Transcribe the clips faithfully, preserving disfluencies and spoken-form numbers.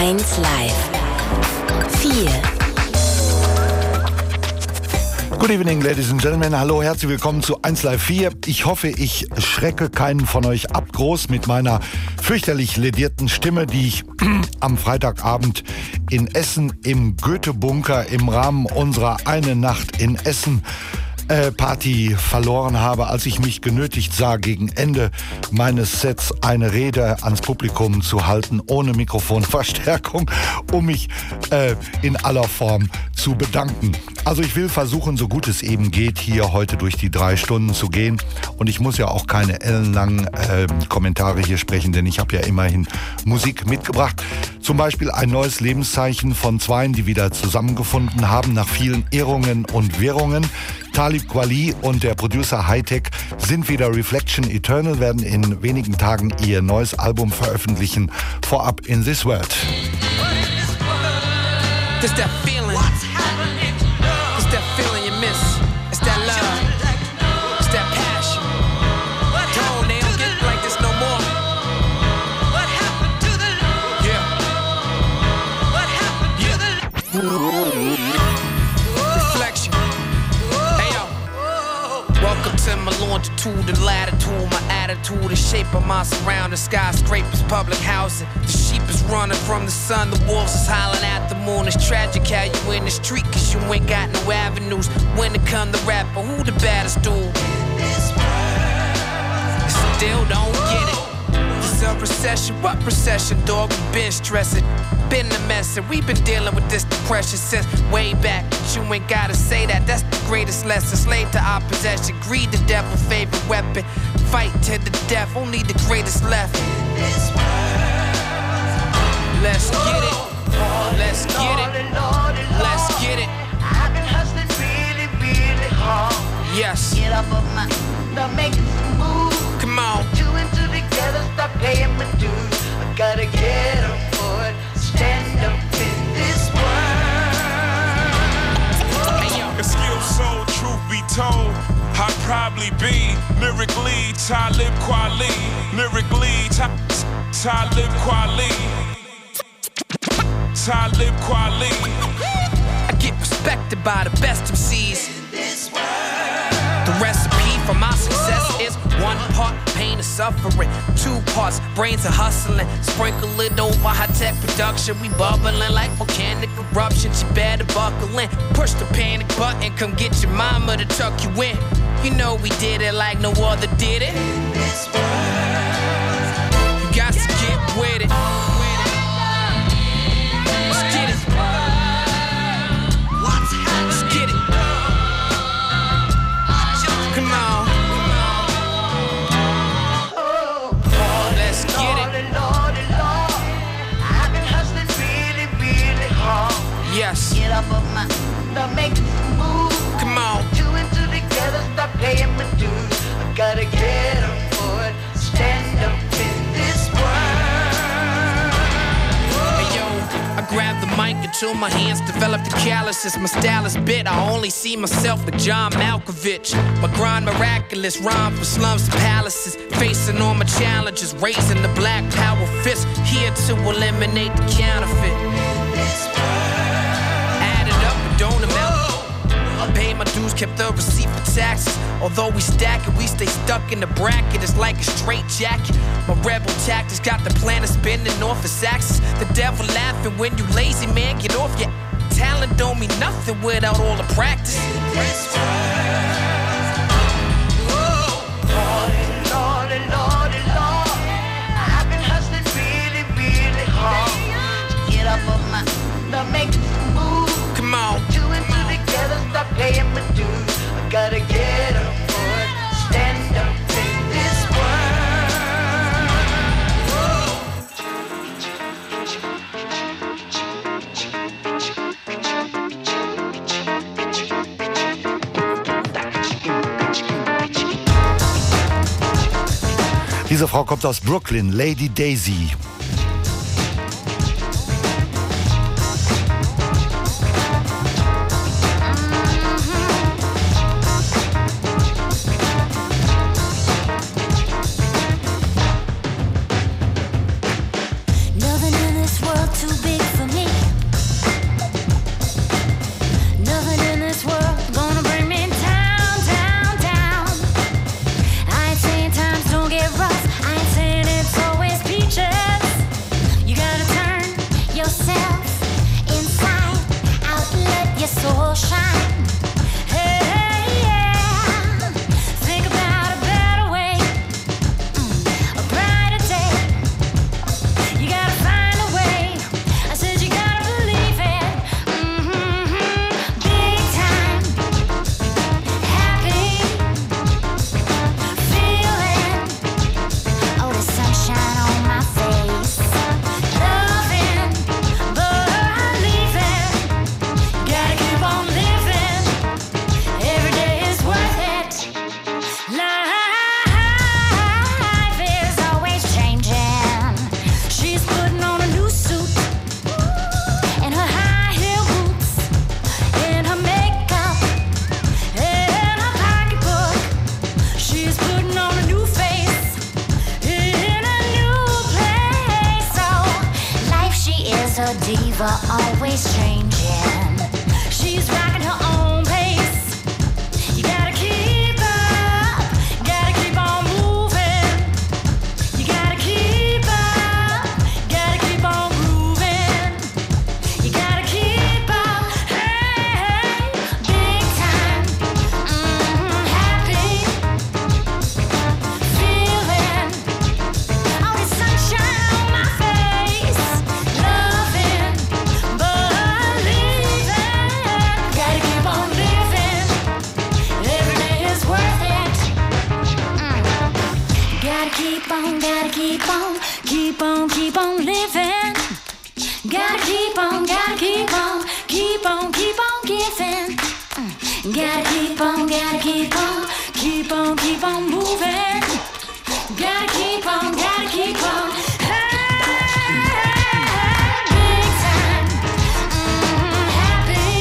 eins Live. vier. Good evening, ladies and gentlemen. Hallo, herzlich willkommen zu eins Live vier. Ich hoffe, ich schrecke keinen von euch ab groß mit meiner fürchterlich ledierten Stimme, die ich am Freitagabend in Essen im Goethe-Bunker im Rahmen unserer Eine Nacht in Essen Äh, Party verloren habe, als ich mich genötigt sah, gegen Ende meines Sets eine Rede ans Publikum zu halten, ohne Mikrofonverstärkung, um mich äh, in aller Form zu bedanken. Also ich will versuchen, so gut es eben geht, hier heute durch die drei Stunden zu gehen. Und ich muss ja auch keine ellenlangen äh, Kommentare hier sprechen, denn ich habe ja immerhin Musik mitgebracht. Zum Beispiel ein neues Lebenszeichen von Zweien, die wieder zusammengefunden haben nach vielen Irrungen und Wirrungen. Talib Kweli und der Producer Hightech sind wieder. Reflection Eternal werden in wenigen Tagen ihr neues Album veröffentlichen. Vorab In This World. It's that feeling. It's that feeling you miss. It's that love. It's that passion. Come on, they don't get like this no more. What happened to the love? Yeah. What happened to the Reflection. Hey yo. Welcome to my longitude and latitude. My attitude is shaped by my surroundings. Skyscrapers, public housing. The sheep is running from the sun. The wolves is howling at the moon. It's tragic how you in the street, cause you ain't got no avenues. When it come to rapper, who the baddest dude? Still don't get it. It's a recession. What recession, dog? We been stressing. Been a mess and we been dealing with this depression since way back. But you ain't gotta say that. That's the greatest lesson. Slave to our possession. Greed the devil's favorite weapon. Fight to the death. Only the greatest left. Let's get it. Let's get it. Let's get it. I've been hustling really, really hard. Yes. Get up on my, start making some moves. Come on. Two and two together, start paying my dues. I gotta get up for it. Stand up in this world. Hey, yo. If skill soul, truth be told, I'd probably be lyrically Talib Kweli. Lyrically Ta- Talib Kweli. Talib Kweli. I get respected by the best M Cs. The recipe for my success is one part pain and suffering, two parts brains and hustling. Sprinkle it over high-tech production. We bubbling like volcanic eruption. You better buckle in. Push the panic button. Come get your mama to tuck you in. You know we did it like no other did it. You got to get with it. Let's get it. Let's get it. Come on. Let's get it. I've been hustling really, really hard. Yes. Get up on my, start making some moves. Come on. Two and two together, start paying my dues. I gotta get up for it. Stand up in this world. Hey yo, I grab the mic until my hands develop the calluses. My style is bit, I only see myself with John Malkovich. My grind miraculous, rhyme from slums to palaces. Facing all my challenges, raising the black power fist. Here to eliminate the counterfeit. Add it up, but don't amount. I paid my dues, kept the receipt for taxes. Although we stack it, we stay stuck in the bracket. It's like a straight jacket. My rebel tactics got the planet spinning off its axis. The devil laughing when you lazy, man, get off your talent. Don't mean nothing without all the practice. Lordy, Lordy, Lordy, Lord. I've been hustling really, really hard. Get up on my, start making some moves. Come on. Two and two together, start paying my dues. I gotta get up for it. Stand up in this Diese Frau kommt aus Brooklyn, Lady Daisy. Nothing in this world too big soul shine. Hey, yeah. Think about a better way, mm, a brighter day. You gotta find a way. I said you gotta believe it. Mm-hmm. Big time, happy, feeling. Oh, the sunshine on my face. Loving, believing. Gotta keep on living. Every day is worth it. Life is always changing. She's putting on a new suit and her high heel boots and her makeup and her pocketbook. She's putting on a new face in a new place. So life, she is a diva, always changing. She's rocking her own pace. You gotta keep up, gotta keep on moving. You gotta keep up, gotta keep on grooving. You gotta keep up, hey, big time, mm, happy, feeling. Oh, the sunshine on my face. Loving, believing. Gotta keep on living. Every day is worth it. Mm. Gotta keep on, gotta keep on, keep on, keep on living. Gotta keep on, gotta keep on, keep on, keep on giving. Mm. Gotta keep on, gotta keep on, keep on, keep on moving. Gotta keep on, gotta keep on. Hey, big time, mm, happy,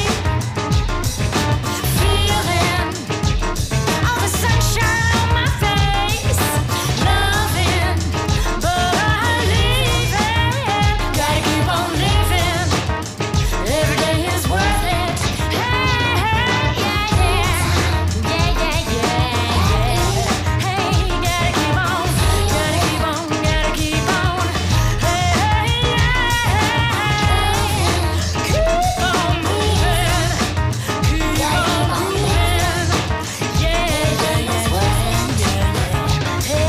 feeling. Oh, the sunshine on my face. Loving, believing. Gotta keep on living. Every day is worth it. Hey, yeah, yeah. Yeah, yeah, yeah, yeah. Hey, gotta keep on, gotta keep on, gotta keep on. Hey, yeah. Keep on moving. Keep on moving. Yeah, yeah, yeah, yeah. Hey.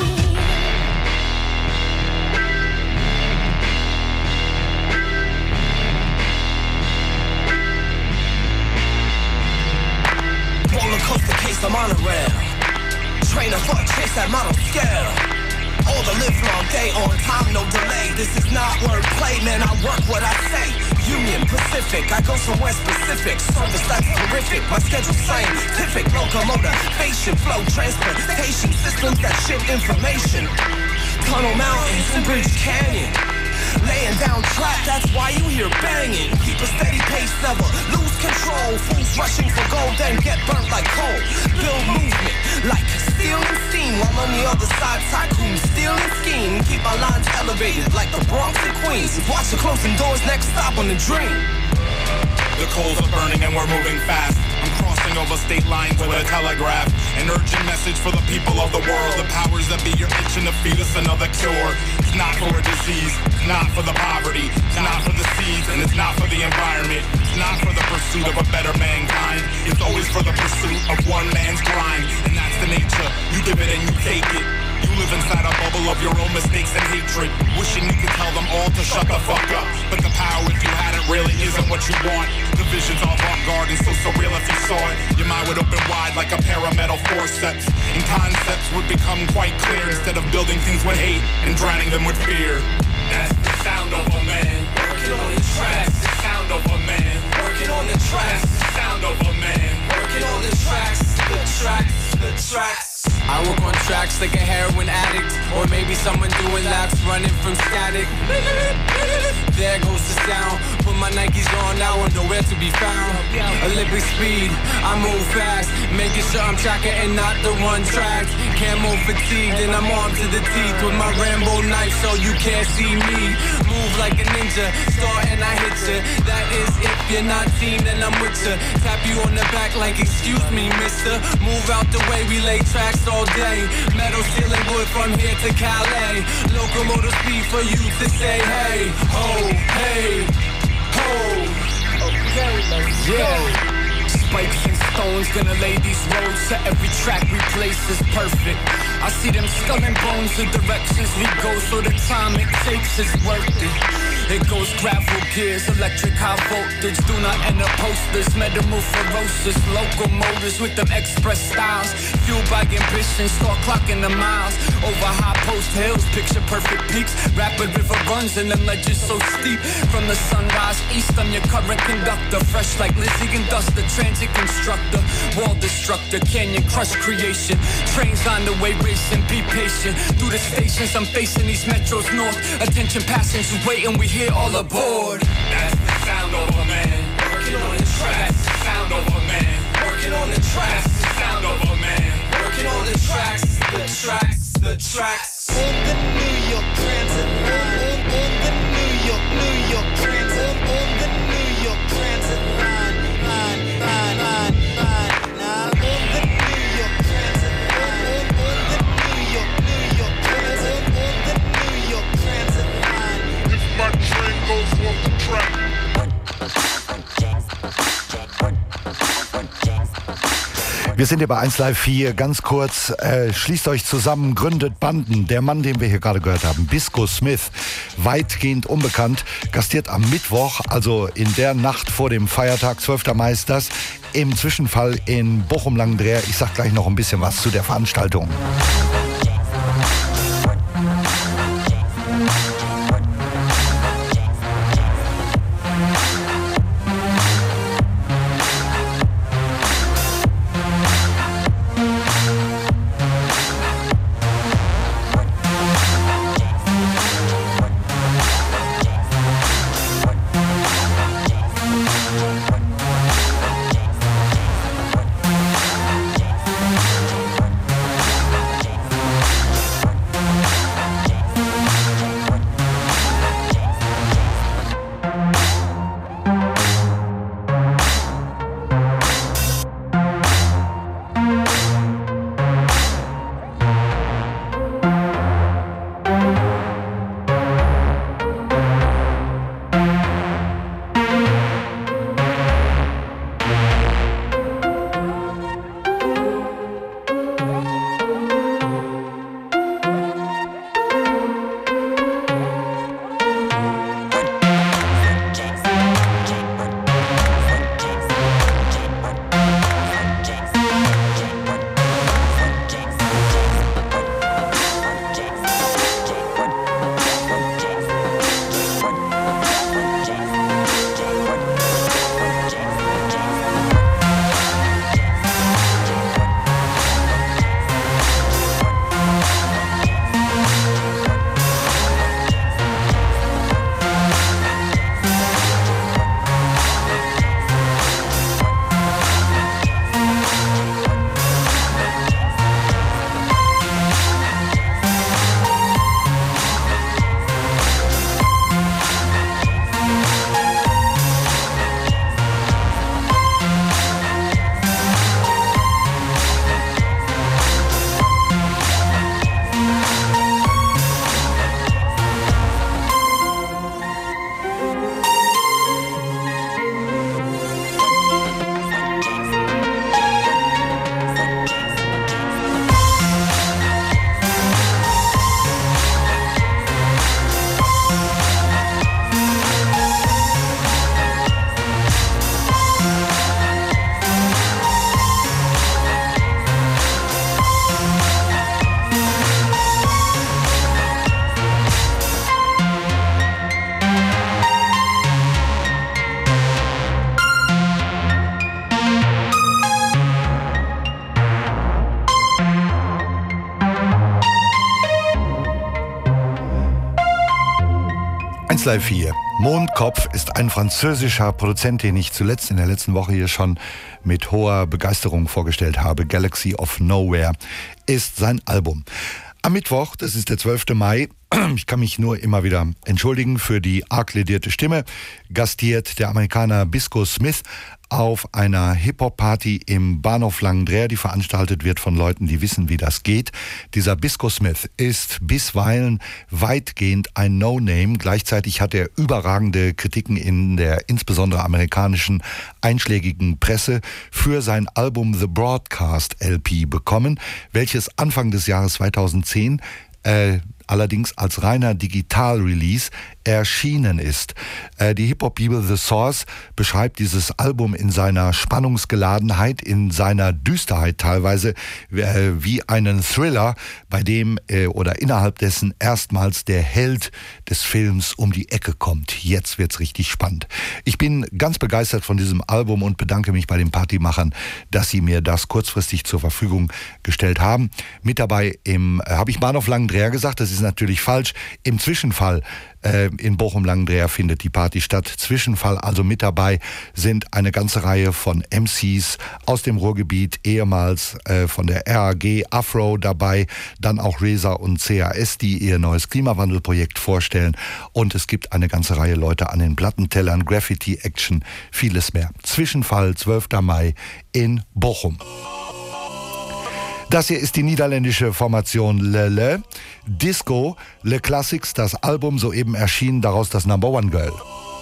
Roller coaster case, I'm on a rail. Train a fuck, chase that model scale. All the live long day on time, no delay. This is not wordplay, man, I work what I say. Union Pacific, I go somewhere specific. Service that's terrific, my schedule scientific. Locomotivation, flow, transportation systems that ship information. Tunnel mountains and Bridge Canyon. Laying down track, that's why you hear banging. Keep a steady pace, never lose control. Fools rushing for gold, then get burnt like coal. Build movement like steel and steam, while on the other side, tycoons steal and scheme. Keep our lines elevated like the Bronx and Queens. Watch the closing doors, next stop on the dream. The coals are burning and we're moving fast. I'm crossing over state lines with a telegraph. An urgent message for the people of the world. The powers that be are itching to feed us another cure. It's not for a disease, it's not for the poverty, it's not for the seeds, and it's not for the environment. It's not for the pursuit of a better mankind. It's always for the pursuit of one man's grind. And that's the nature, you give it and you take it. You live inside a bubble of your own mistakes and hatred, wishing you could tell them all to shut the fuck up. But the power, if you had it, really isn't what you want. The vision's avant-garde and so surreal if you saw it. Your mind would open wide like a pair of metal forceps, and concepts would become quite clear instead of building things with hate and drowning them with fear. That's the sound of a man working on the tracks. The sound of a man working on the tracks. The sound of a man working on the tracks. The tracks, the tracks. I work on tracks like a heroin addict, or maybe someone doing laps running from static. There goes the sound. Put my Nikes on now, I'm nowhere to be found. Olympic speed, I move fast, making sure I'm tracking and not the one track. Camo fatigued and I'm armed to the teeth with my Rambo knife, so you can't see me. Move like a ninja, start and I hit ya. That is if you're not team, then I'm with ya. Tap you on the back like excuse me, mister. Move out the way, we lay tracks all day. Metal ceiling wood from here to Calais. Locomotive speed for you to say hey, ho, hey, ho. Okay, let's go. Yeah. Spikes and stones, gonna lay these roads to every track we place is perfect. I see them skull and bones, the directions we go, so the time it takes is worth it. It goes gravel gears, electric high voltage, do not enter posters, metamorphosis, locomotives with them express styles, fueled by ambition, start clocking the miles, over high post hills, picture perfect peaks, rapid river runs and them ledges so steep, from the sunrise east, I'm your current conductor, fresh like Lizzie and Dust, the transit constructor, wall destructor, canyon crush creation, trains on the way racing, be patient, through the stations I'm facing these metros north, attention passengers waiting, we here all aboard. That's the sound of a man working on the track. That's the sound of a man working on the track. That's the sound of a man working on the tracks. The tracks, the tracks. On the New York Transit line. On, on the New York, New York Transit. On, on the New York Transit line. Line, line, line, line. Now on the New York Transit line. On, on the New York, New York Transit. On, on the New York Transit line. If my train goes off the track. Wir sind hier bei eins Live vier, ganz kurz, äh, schließt euch zusammen, gründet Banden. Der Mann, den wir hier gerade gehört haben, Bisco Smith, weitgehend unbekannt, gastiert am Mittwoch, also in der Nacht vor dem Feiertag, zwölfter Mai ist das, im Zwischenfall in Bochum-Langendreher. Ich sag gleich noch ein bisschen was zu der Veranstaltung. eins Live vier. Mondkopf ist ein französischer Produzent, den ich zuletzt in der letzten Woche hier schon mit hoher Begeisterung vorgestellt habe. Galaxy of Nowhere ist sein Album. Am Mittwoch, das ist der zwölfte Mai, Ich kann mich nur immer wieder entschuldigen für die arg ledierte Stimme. Gastiert der Amerikaner Bisco Smith auf einer Hip-Hop-Party im Bahnhof Langendreer, die veranstaltet wird von Leuten, die wissen, wie das geht. Dieser Bisco Smith ist bisweilen weitgehend ein No-Name. Gleichzeitig hat er überragende Kritiken in der insbesondere amerikanischen einschlägigen Presse für sein Album The Broadcast L P bekommen, welches Anfang des Jahres zweitausendzehn äh, allerdings als reiner Digital-Release erschienen ist. Äh, die Hip-Hop-Bibel The Source beschreibt dieses Album in seiner Spannungsgeladenheit, in seiner Düsterheit teilweise, äh, wie einen Thriller, bei dem äh, oder innerhalb dessen erstmals der Held des Films um die Ecke kommt. Jetzt wird's richtig spannend. Ich bin ganz begeistert von diesem Album und bedanke mich bei den Partymachern, dass sie mir das kurzfristig zur Verfügung gestellt haben. Mit dabei im, äh, habe ich Bahnhof Langendreer gesagt, das ist natürlich falsch. Im Zwischenfall äh, in Bochum-Langendreer findet die Party statt. Zwischenfall also mit dabei sind eine ganze Reihe von M Cs aus dem Ruhrgebiet, ehemals äh, von der R A G, Afro dabei, dann auch Reza und C A S, die ihr neues Klimawandelprojekt vorstellen. Und es gibt eine ganze Reihe Leute an den Plattentellern, Graffiti-Action, vieles mehr. Zwischenfall zwölfter Mai in Bochum. Das hier ist die niederländische Formation Le Le. Disco, Le Classics, das Album soeben erschienen, daraus das Number One Girl.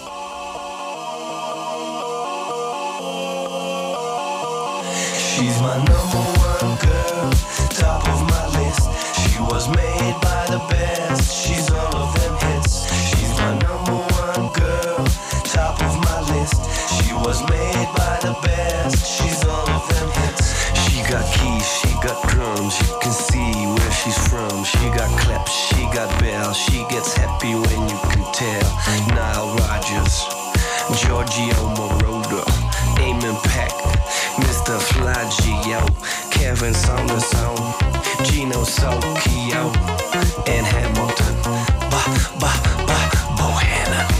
She's my number one girl, top of my list. She was made by the best, she's all of them hits. She's my number one girl, top of my list. She was made by the best, she's all of them hits. She got keys, she got drums, you can see where she's from. She got claps, she got bells, she gets happy when you can tell. Nile Rodgers, Giorgio Moroder, Eamon Peck, Mister Flaggio, Kevin Samuelson, Gino Socchio, and Hamilton, ba ba ba Bohannon.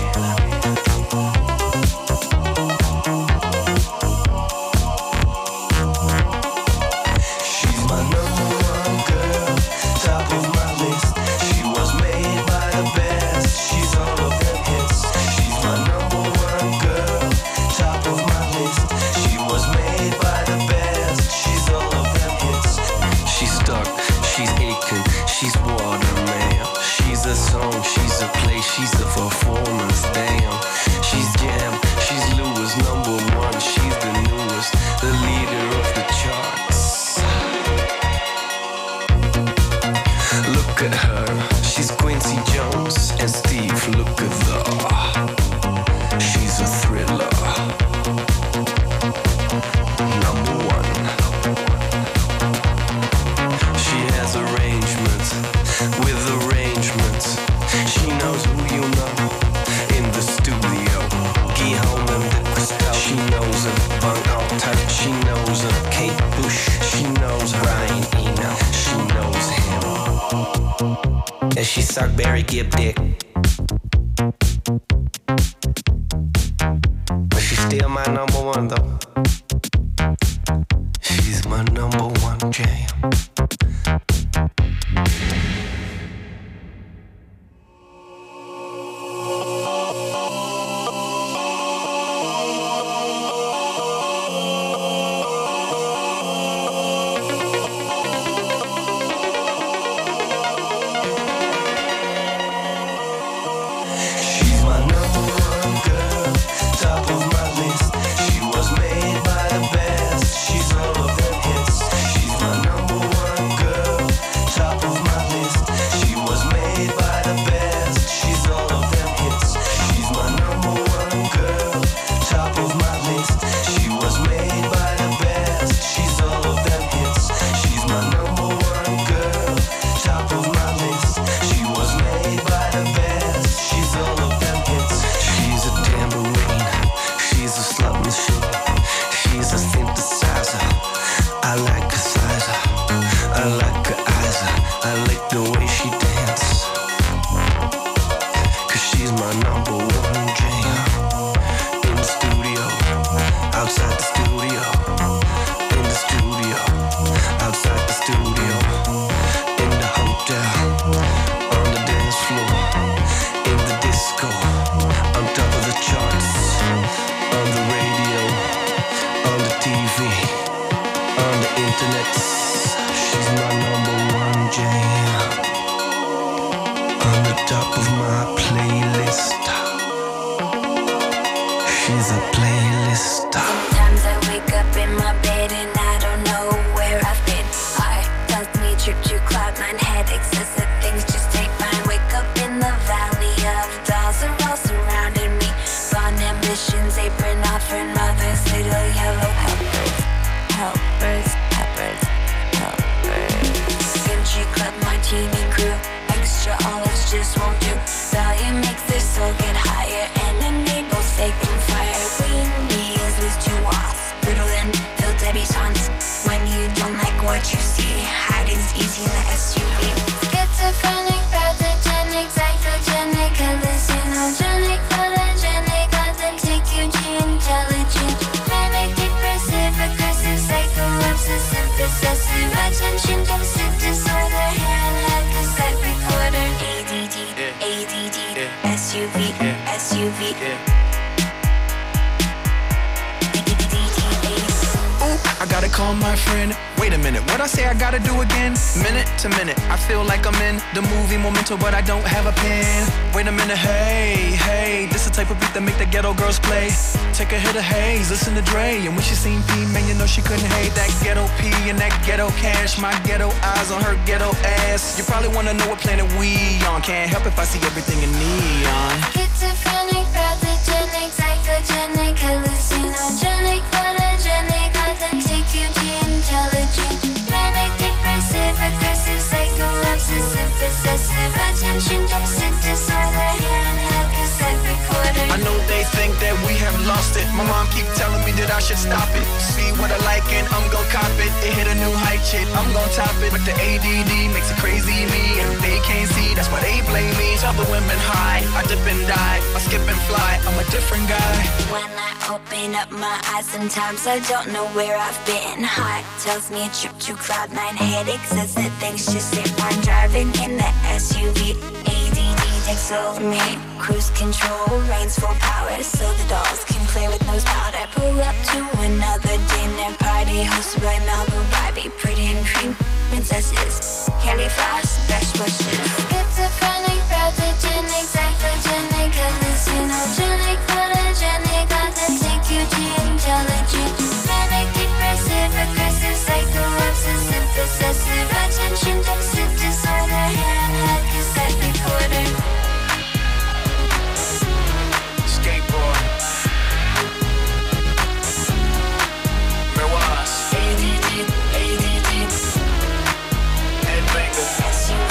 She's my number one girl, top of my list. She was made by the best, she's all of them hits. She's my number one girl, top of my list. She was made by the best, she's all of them hits. She's stuck, she's aching, she's waterman. She's a song, she's a play, she's a performance, damn. She's jam, she's Lewis, number one, she's the newest, the leader of the charts. Look at her, she's Quincy Jones and Steve, look at her. She's a thriller. Number one. She has arrangements with arrangements. She knows who you know in the studio. Guillaume and the Crystal. She knows her Van Alta. She knows her Kate Bush. She knows Ryan Eno. She knows him. And she sucked Barry Gibb dick. But she's still my number one though. She's my number one jam. She's my number one girl, top of my list. She was made by the best, she's all of them hits. She's my number one girl, top of my list. She was made by the best, she's all of them hits. She's my number one girl, top of my list. She was made by the best, she's all of them hits. She's my number one girl, top of my list. She was made by the best, she's all of them hits. She's a tambourine, she's a slot machine, she's a synthesizer. I like her size, I like her eyes, I like the way she dance. Cause she's my number one jam. In the studio, outside the studio. In the studio, outside the studio. In the hotel, on the dance floor. playlist. She's a playlist. Sometimes I wake up in my bed and I don't know where I've been. I does me trip to cloud nine, head excessive things just take mine. Wake up in the valley of dolls are all surrounding me. Fond ambitions, apron off and mothers, little yellow helpers, helpers, peppers, helpers. Country club martini crew, extra olives just won't do. Volume makes their soul get higher and enables fake and fire. Queen bees with two wasps, brittle and filled debutantes. When you don't like what you see, hiding's easy in the S U V. Schizophrenic, pathogenic, psychogenic, hallucinogenic, photogenic, authentic, Eugene, intelligent, manic, depressive, aggressive, psycho, obsessive, possessive, attention deficit disorder, handheld cassette recorder, A D D, A D D, S U V, S U V. I gotta call my friend. Wait a minute, what I say I gotta do again? Minute to minute, I feel like I'm in the movie Memento, but I don't have a pen. Wait a minute, hey, hey, this the type of beat that make the ghetto girls play. Take a hit of haze, listen to Dre, and when she seen P, man, you know she couldn't hate that ghetto P and that ghetto cash. My ghetto eyes on her ghetto ass. You probably wanna know what planet we on. Can't help if I see everything in neon. Schizophrenic, pathogenic, psychogenic, hallucinogenic, photogenic, authentic, Eugene, intelligent, manic, depressive, aggressive, psycho, obsessive, possessive, attention deficit disorder, handheld cassette recorder. I know they think that we have lost it. My mom keep telling me that I should stop it. See what I like and I'm gon' cop it. It hit a new height, shit, I'm gon' top it. But the A D D makes it crazy me, and they can't see, that's why they blame me. Tell the women high, I dip and die, I skip and fly, I'm a different guy. When I open up my eyes, sometimes I don't know where I've been. Heart tells me a trip to cloud nine, headache says that things just ain't fine. Driving in the S U V, A D D takes over me. Cruise control, reigns full power, so the dolls can play with nose powder. Pull up to another dinner party hosted by Malibu Barbie, pretty and cream princesses, candy floss, best wishes. Schizophrenic, pathogenic, psychogenic, hallucinogenic, photogenic, authentic, Eugene, intelligent, manic, depressive, aggressive, psycho, obsessive, possessive, attention deficit disorder, handheld cassette recorder. Skateboard. Mirage. A D D, A D D, Headbanger. S U V.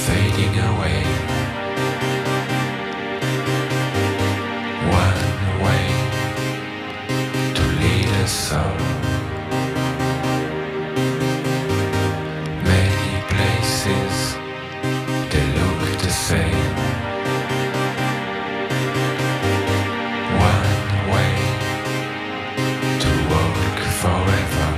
fading away. One way to lead us all. Many places they look the same. One way to walk forever.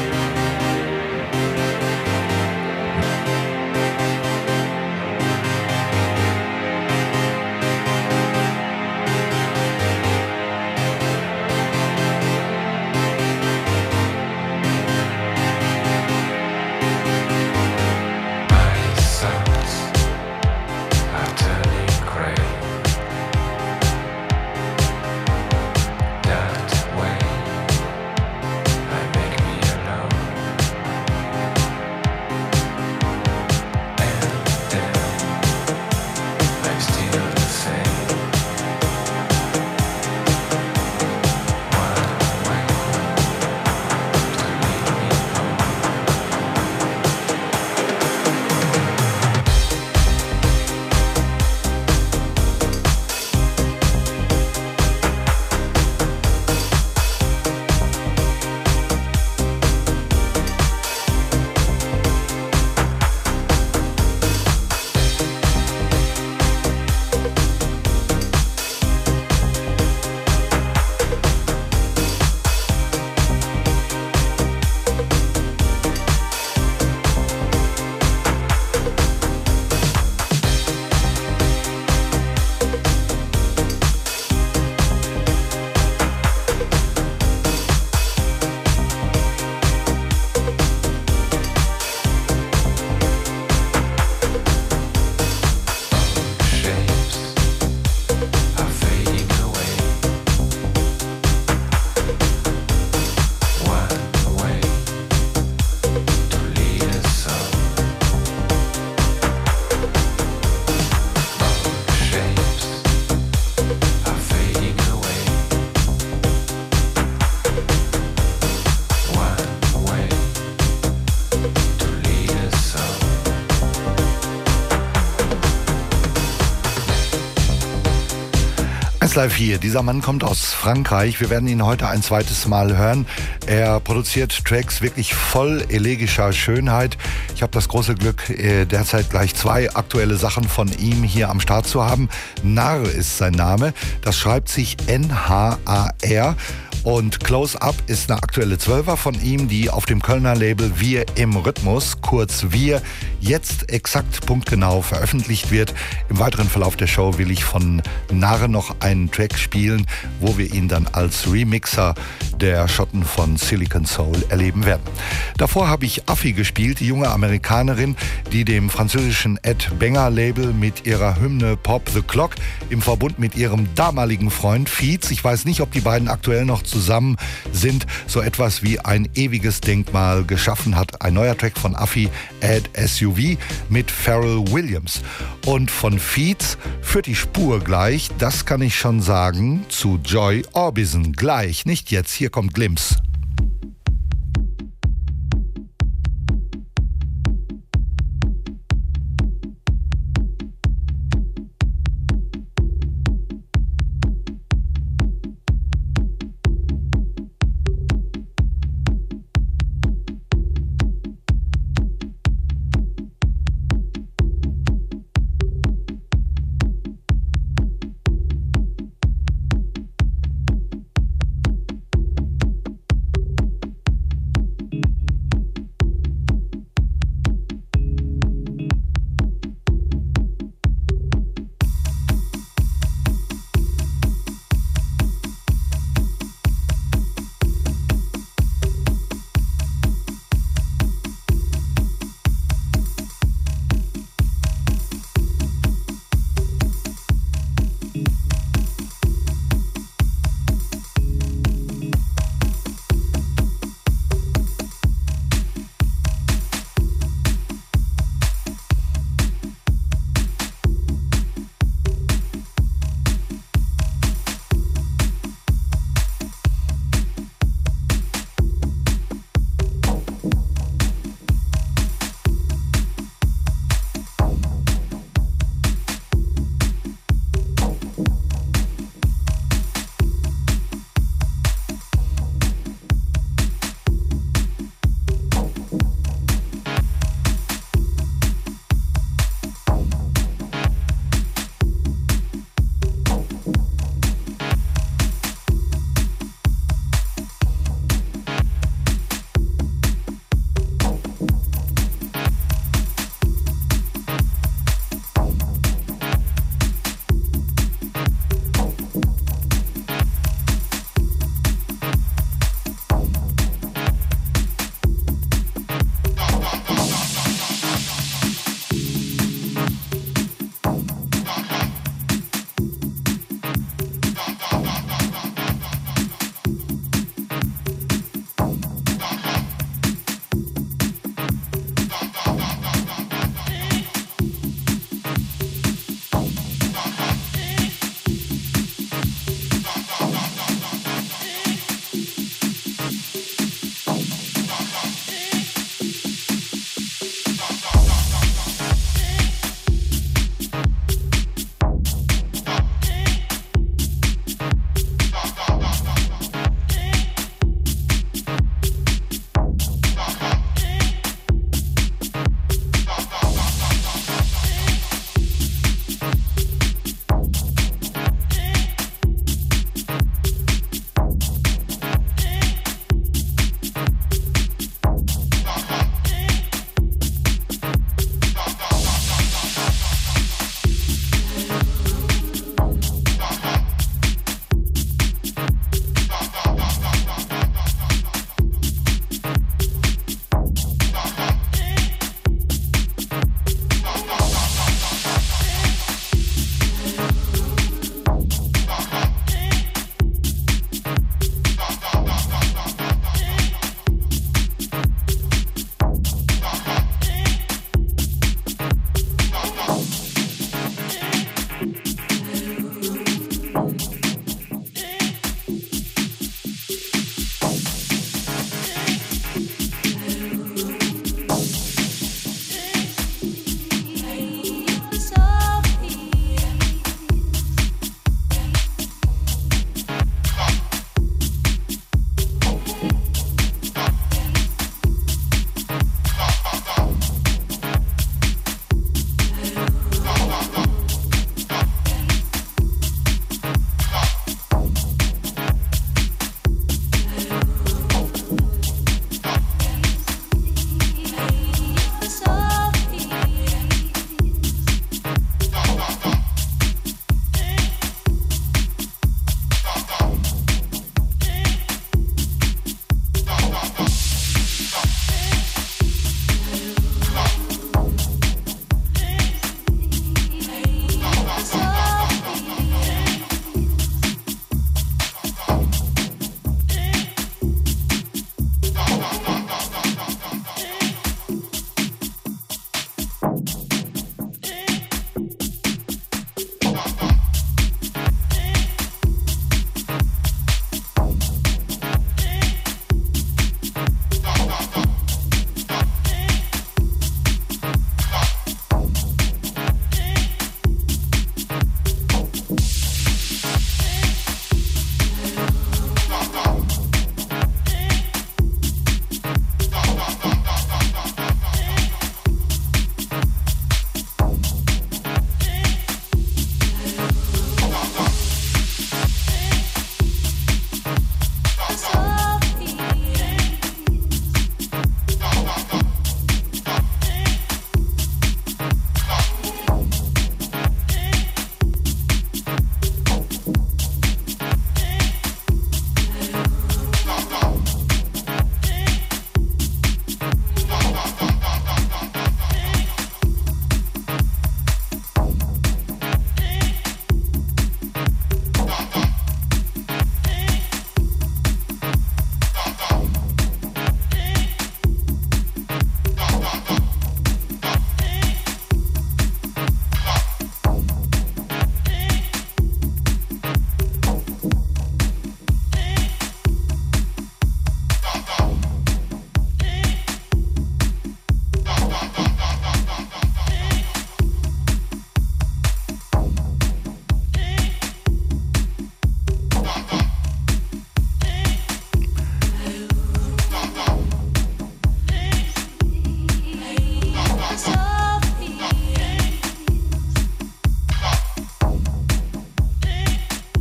Live hier. Dieser Mann kommt aus Frankreich. Wir werden ihn heute ein zweites Mal hören. Er produziert Tracks wirklich voll elegischer Schönheit. Ich habe das große Glück, derzeit gleich zwei aktuelle Sachen von ihm hier am Start zu haben. Narr ist sein Name. Das schreibt sich N H A R. Und Close Up ist eine aktuelle Zwölfer von ihm, die auf dem Kölner Label Wir im Rhythmus, kurz Wir, jetzt exakt punktgenau veröffentlicht wird. Im weiteren Verlauf der Show will ich von Narr noch einen Track spielen, wo wir ihn dann als Remixer der Schotten von Silicon Soul erleben werden. Davor habe ich Affi gespielt, die junge Amerikanerin, die dem französischen Ed Banger Label mit ihrer Hymne Pop the Clock im Verbund mit ihrem damaligen Freund Feats, ich weiß nicht, ob die beiden aktuell noch zusammen sind, so etwas wie ein ewiges Denkmal geschaffen hat. Ein neuer Track von Affi, Add S U V mit Pharrell Williams. Und von Feats führt die Spur gleich, das kann ich schon sagen, zu Joy Orbison. Gleich, nicht jetzt, hier kommt Glimpse.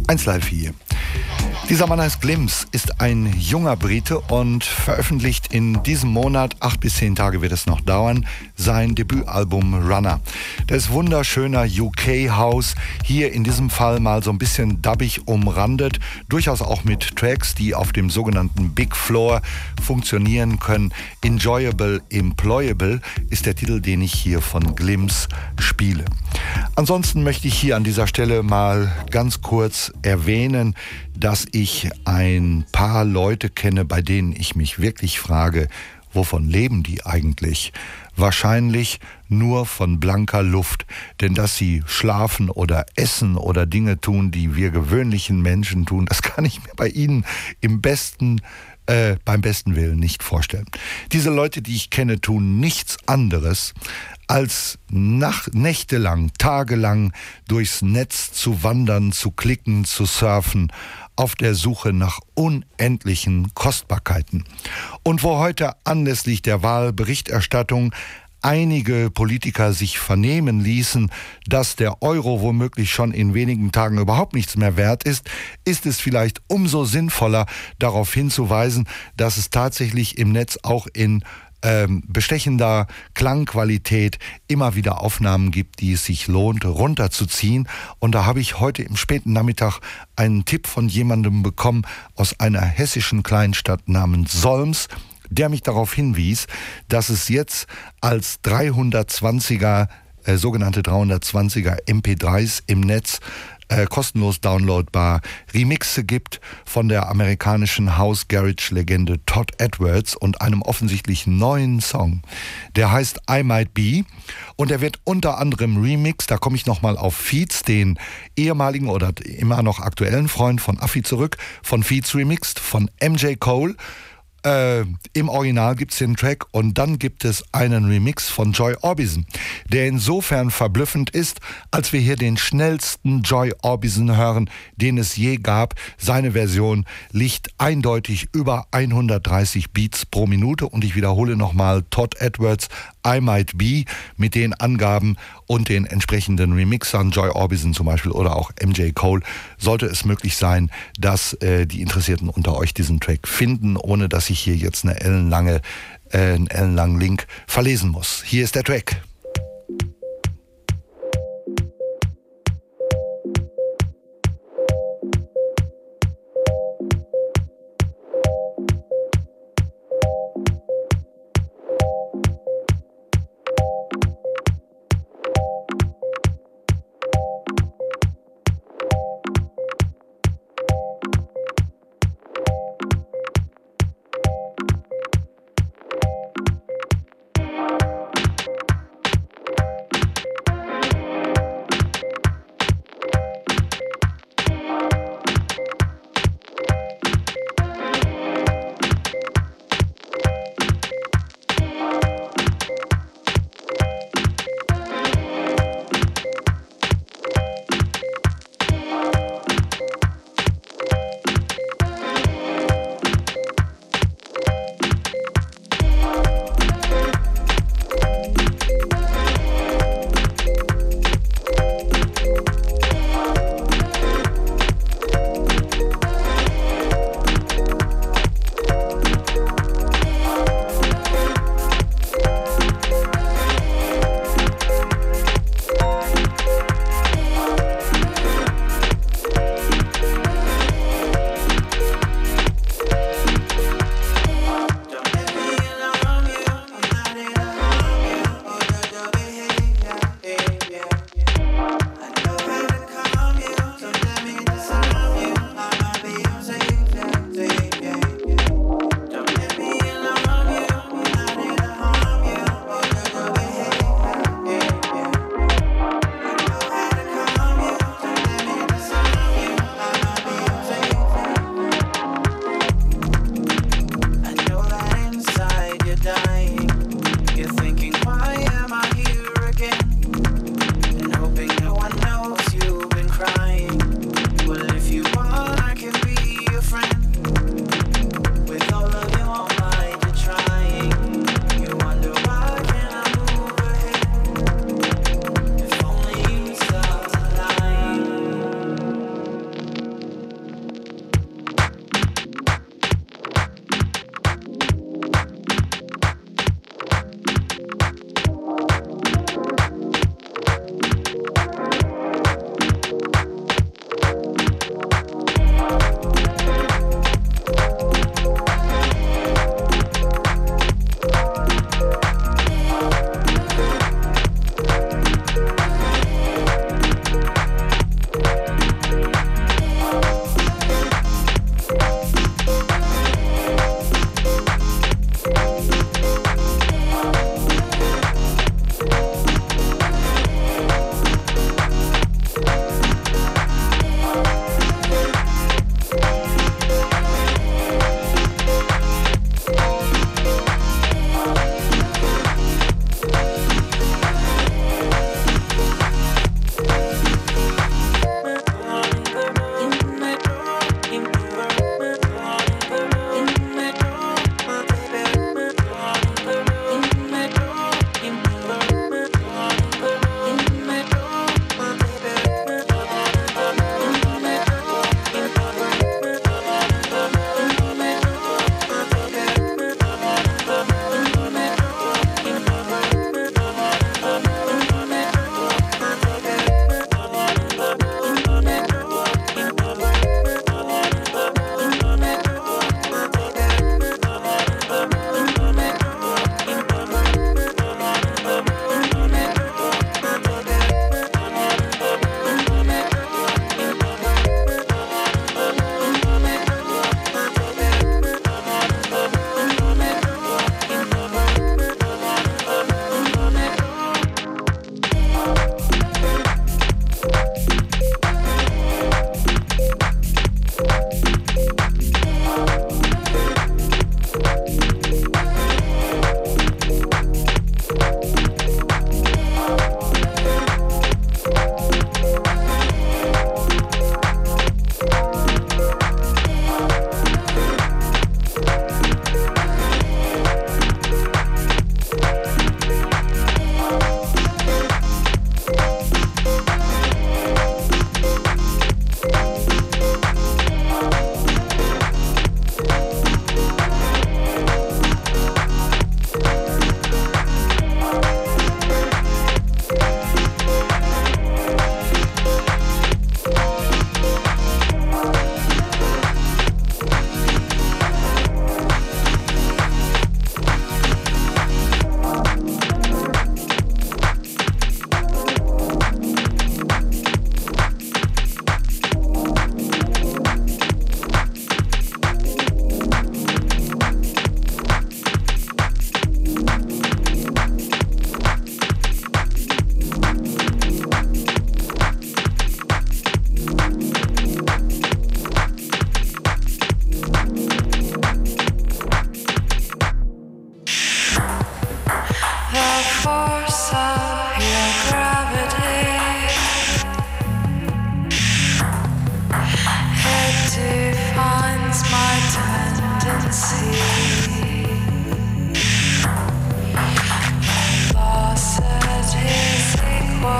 eins Live hier. Dieser Mann heißt Glims, ist ein junger Brite und veröffentlicht in diesem Monat, acht bis zehn Tage wird es noch dauern, sein Debütalbum Runner. Das ist wunderschöner U K-House, hier in diesem Fall mal so ein bisschen dubbig umrandet, durchaus auch mit Tracks, die auf dem sogenannten Big Floor funktionieren können. Enjoyable, Employable ist der Titel, den ich hier von Glims spiele. Ansonsten möchte ich hier an dieser Stelle mal ganz kurz erwähnen, dass ich ein paar Leute kenne, bei denen ich mich wirklich frage, wovon leben die eigentlich? Wahrscheinlich nur von blanker Luft, denn dass sie schlafen oder essen oder Dinge tun, die wir gewöhnlichen Menschen tun, das kann ich mir bei ihnen im besten Äh, beim besten Willen nicht vorstellen. Diese Leute, die ich kenne, tun nichts anderes, als nach, nächtelang, tagelang durchs Netz zu wandern, zu klicken, zu surfen, auf der Suche nach unendlichen Kostbarkeiten. Und wo heute anlässlich der Wahlberichterstattung einige Politiker sich vernehmen ließen, dass der Euro womöglich schon in wenigen Tagen überhaupt nichts mehr wert ist, ist es vielleicht umso sinnvoller, darauf hinzuweisen, dass es tatsächlich im Netz auch in ähm, bestechender Klangqualität immer wieder Aufnahmen gibt, die es sich lohnt, runterzuziehen. Und da habe ich heute im späten Nachmittag einen Tipp von jemandem bekommen aus einer hessischen Kleinstadt namens Solms, der mich darauf hinwies, dass es jetzt als dreihundertzwanziger, äh, sogenannte dreihundertzwanziger M P dreis im Netz äh, kostenlos downloadbar Remixe gibt von der amerikanischen House-Garage-Legende Todd Edwards und einem offensichtlich neuen Song. Der heißt I Might Be und er wird unter anderem remixed, da komme ich nochmal auf Feats, den ehemaligen oder immer noch aktuellen Freund von Affi zurück, von Feats remixed, von M J Cole. Äh, Im Original gibt es den Track und dann gibt es einen Remix von Joy Orbison, der insofern verblüffend ist, als wir hier den schnellsten Joy Orbison hören, den es je gab. Seine Version liegt eindeutig über hundertdreißig Beats pro Minute und ich wiederhole nochmal Todd Edwards I Might Be mit den Angaben und den entsprechenden Remixern, Joy Orbison zum Beispiel oder auch M J Cole, sollte es möglich sein, dass äh, die Interessierten unter euch diesen Track finden, ohne dass ich hier jetzt eine ellenlange, äh, einen ellenlangen Link verlesen muss. Hier ist der Track.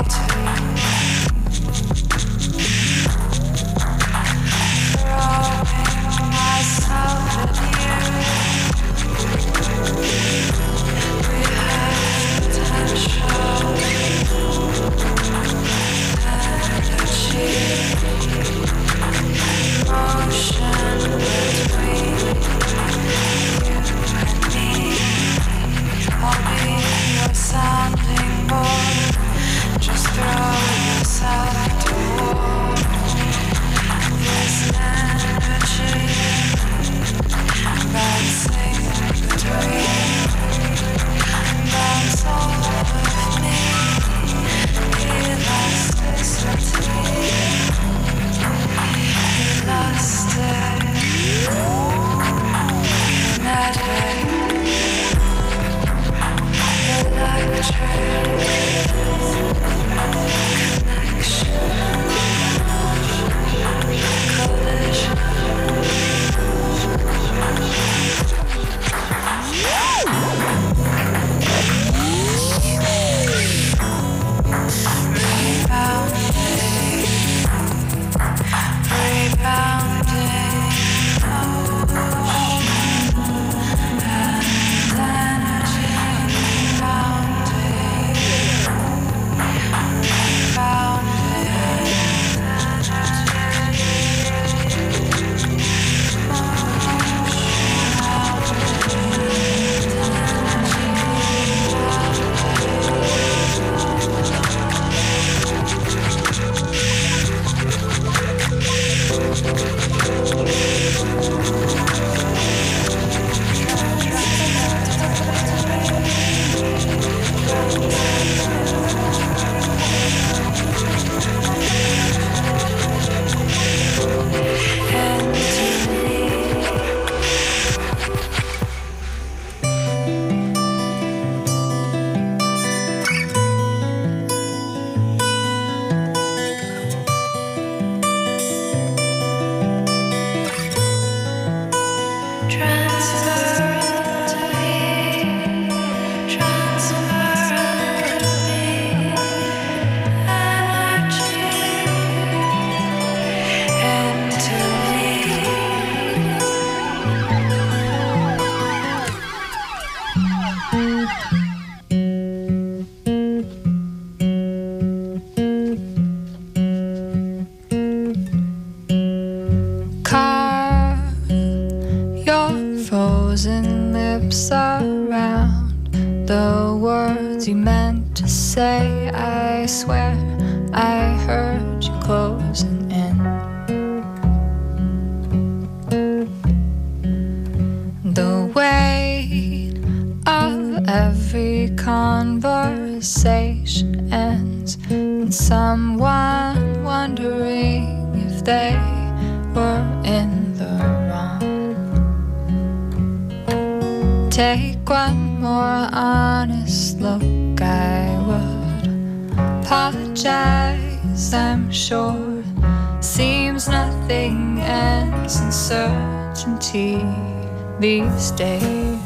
These days,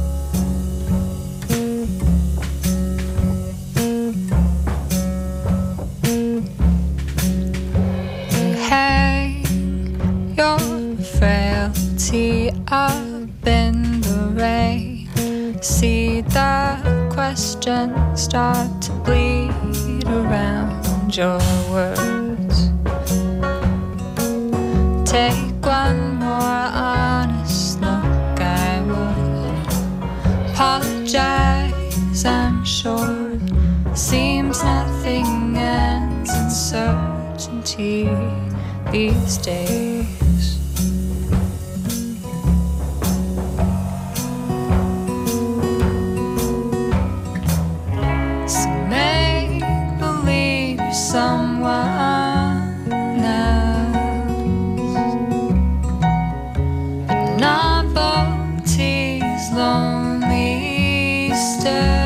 you hang your frailty up in the rain. See the questions start to bleed around your words. Take one more honest look. Apologize, I'm sure. Seems nothing ends in certainty these days. So make believe you're someone else, but novelty's lonely still.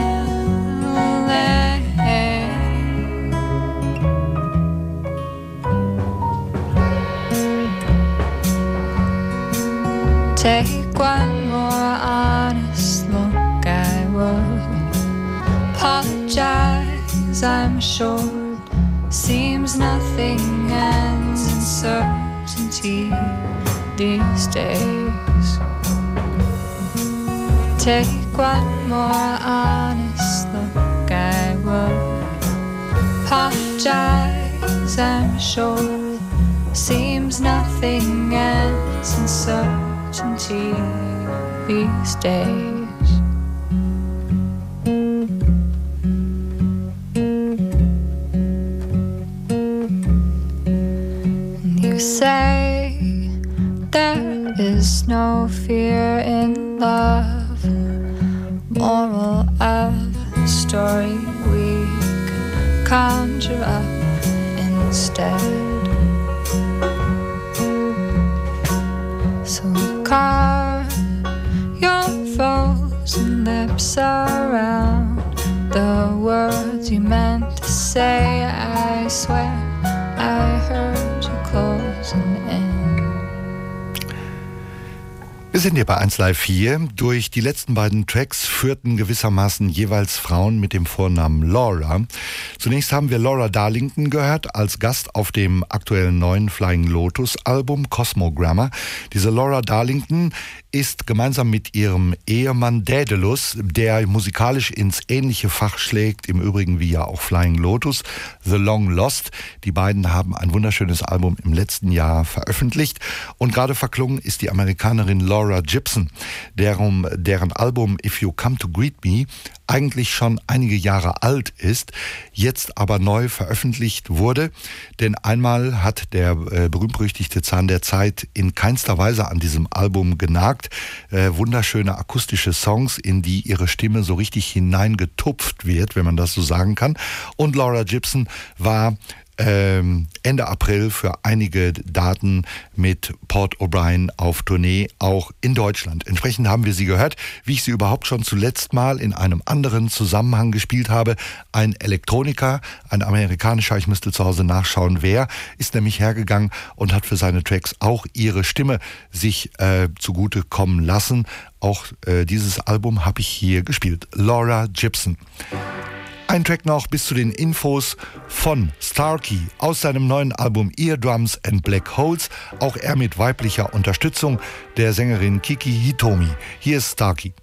Take one more honest look, I would apologize, I'm short. Seems nothing ends in certainty these days. Take one more honest look, I will apologize, I'm sure. Seems nothing ends in certainty these days. You say there is no fear in love, moral of the story we can conjure up instead. So carve your frozen lips around the words you meant to say. I swear I heard you closing in. Wir sind hier bei eins Live vier. Durch die letzten beiden Tracks führten gewissermaßen jeweils Frauen mit dem Vornamen Laura. Zunächst haben wir Laura Darlington gehört als Gast auf dem aktuellen neuen Flying Lotus Album Cosmogramma. Diese Laura Darlington ist gemeinsam mit ihrem Ehemann Daedalus, der musikalisch ins ähnliche Fach schlägt, im Übrigen wie ja auch Flying Lotus, The Long Lost. Die beiden haben ein wunderschönes Album im letzten Jahr veröffentlicht und gerade verklungen ist die Amerikanerin Laura Gibson, deren, deren Album If You Come to Greet Me eigentlich schon einige Jahre alt ist, jetzt aber neu veröffentlicht wurde. Denn einmal hat der äh, berühmt-berüchtigte Zahn der Zeit in keinster Weise an diesem Album genagt. Äh, wunderschöne akustische Songs, in die ihre Stimme so richtig hineingetupft wird, wenn man das so sagen kann. Und Laura Gibson war Ähm, Ende April für einige Daten mit Port O'Brien auf Tournee, auch in Deutschland. Entsprechend haben wir sie gehört, wie ich sie überhaupt schon zuletzt mal in einem anderen Zusammenhang gespielt habe. Ein Elektroniker, ein amerikanischer, ich müsste zu Hause nachschauen, wer, ist nämlich hergegangen und hat für seine Tracks auch ihre Stimme sich äh, zugute kommen lassen. Auch äh, dieses Album habe ich hier gespielt. Laura Gibson. Ein Track noch bis zu den Infos von Starkey aus seinem neuen Album Eardrums and Black Holes, auch er mit weiblicher Unterstützung der Sängerin Kiki Hitomi. Hier ist Starkey.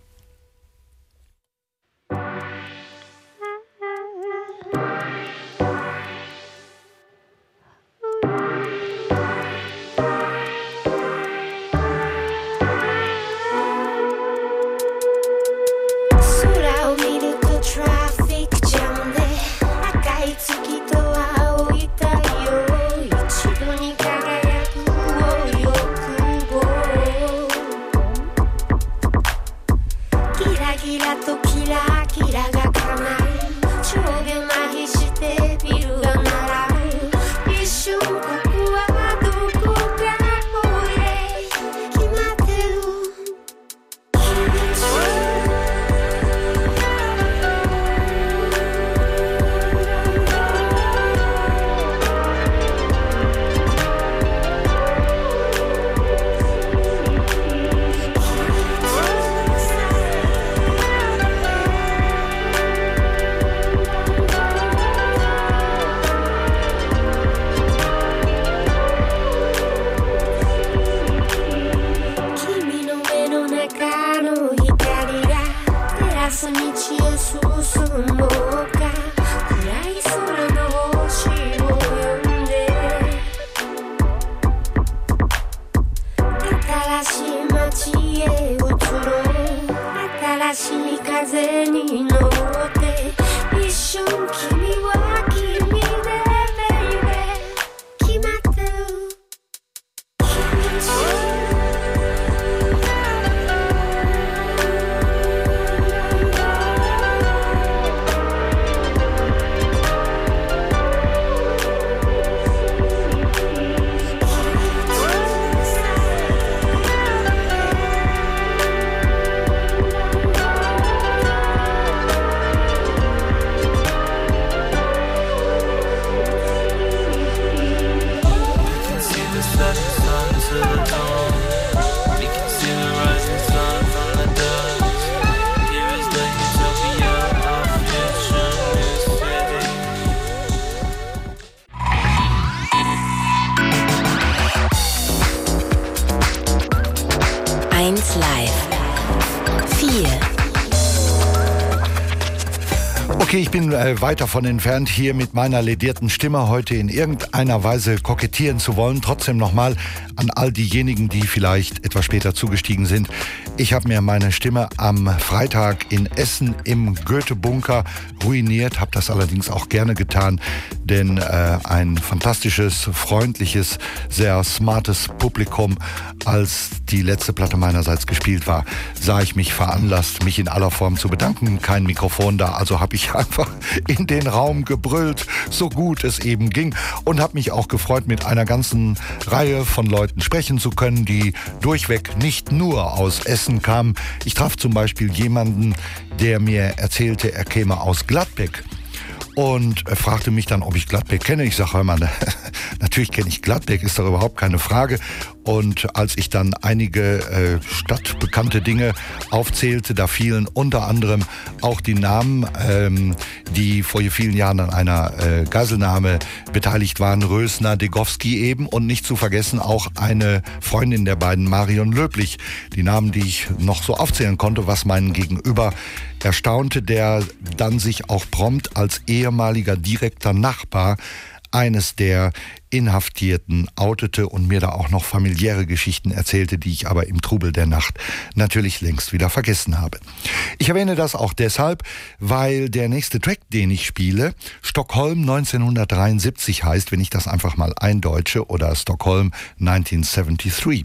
Okay, ich bin äh, weit davon entfernt, hier mit meiner ledierten Stimme heute in irgendeiner Weise kokettieren zu wollen. Trotzdem nochmal an all diejenigen, die vielleicht etwas später zugestiegen sind. Ich habe mir meine Stimme am Freitag in Essen im Goethe-Bunker ruiniert, habe das allerdings auch gerne getan, denn äh, ein fantastisches, freundliches, sehr smartes Publikum, als die letzte Platte meinerseits gespielt war, sah ich mich veranlasst, mich in aller Form zu bedanken. Kein Mikrofon da, also habe ich einfach in den Raum gebrüllt, so gut es eben ging, und habe mich auch gefreut, mit einer ganzen Reihe von Leuten sprechen zu können, die durchweg nicht nur aus Essen kamen. Ich traf zum Beispiel jemanden, der mir erzählte, er käme aus Gladbeck. Und er fragte mich dann, ob ich Gladbeck kenne. Ich sage, hör mal, natürlich kenne ich Gladbeck, ist doch überhaupt keine Frage. Und als ich dann einige äh, stadtbekannte Dinge aufzählte, da fielen unter anderem auch die Namen, ähm, die vor vielen Jahren an einer äh, Geiselnahme beteiligt waren. Rösner, Degowski eben, und nicht zu vergessen auch eine Freundin der beiden, Marion Löblich. Die Namen, die ich noch so aufzählen konnte, was meinen Gegenüber erstaunte, der dann sich auch prompt als ehemaliger direkter Nachbar eines der Inhaftierten outete und mir da auch noch familiäre Geschichten erzählte, die ich aber im Trubel der Nacht natürlich längst wieder vergessen habe. Ich erwähne das auch deshalb, weil der nächste Track, den ich spiele, Stockholm neunzehnhundertdreiundsiebzig heißt, wenn ich das einfach mal eindeutsche, oder Stockholm neunzehnhundertdreiundsiebzig.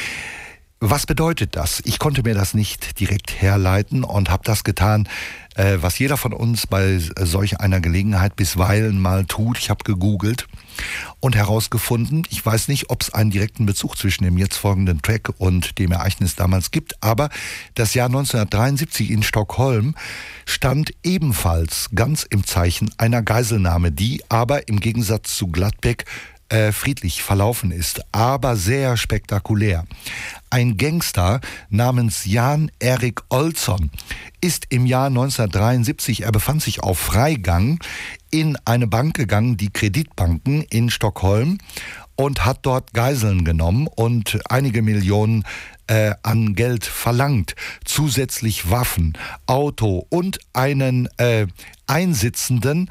Was bedeutet das? Ich konnte mir das nicht direkt herleiten und habe das getan, äh, was jeder von uns bei solch einer Gelegenheit bisweilen mal tut. Ich habe gegoogelt und herausgefunden, ich weiß nicht, ob es einen direkten Bezug zwischen dem jetzt folgenden Track und dem Ereignis damals gibt, aber das Jahr neunzehnhundertdreiundsiebzig in Stockholm stand ebenfalls ganz im Zeichen einer Geiselnahme, die aber im Gegensatz zu Gladbeck äh, friedlich verlaufen ist, aber sehr spektakulär. Ein Gangster namens Jan Erik Olsson ist im Jahr neunzehnhundertdreiundsiebzig, er befand sich auf Freigang, in eine Bank gegangen, die Kreditbanken in Stockholm, und hat dort Geiseln genommen und einige Millionen äh, an Geld verlangt. Zusätzlich Waffen, Auto und einen äh, Einsitzenden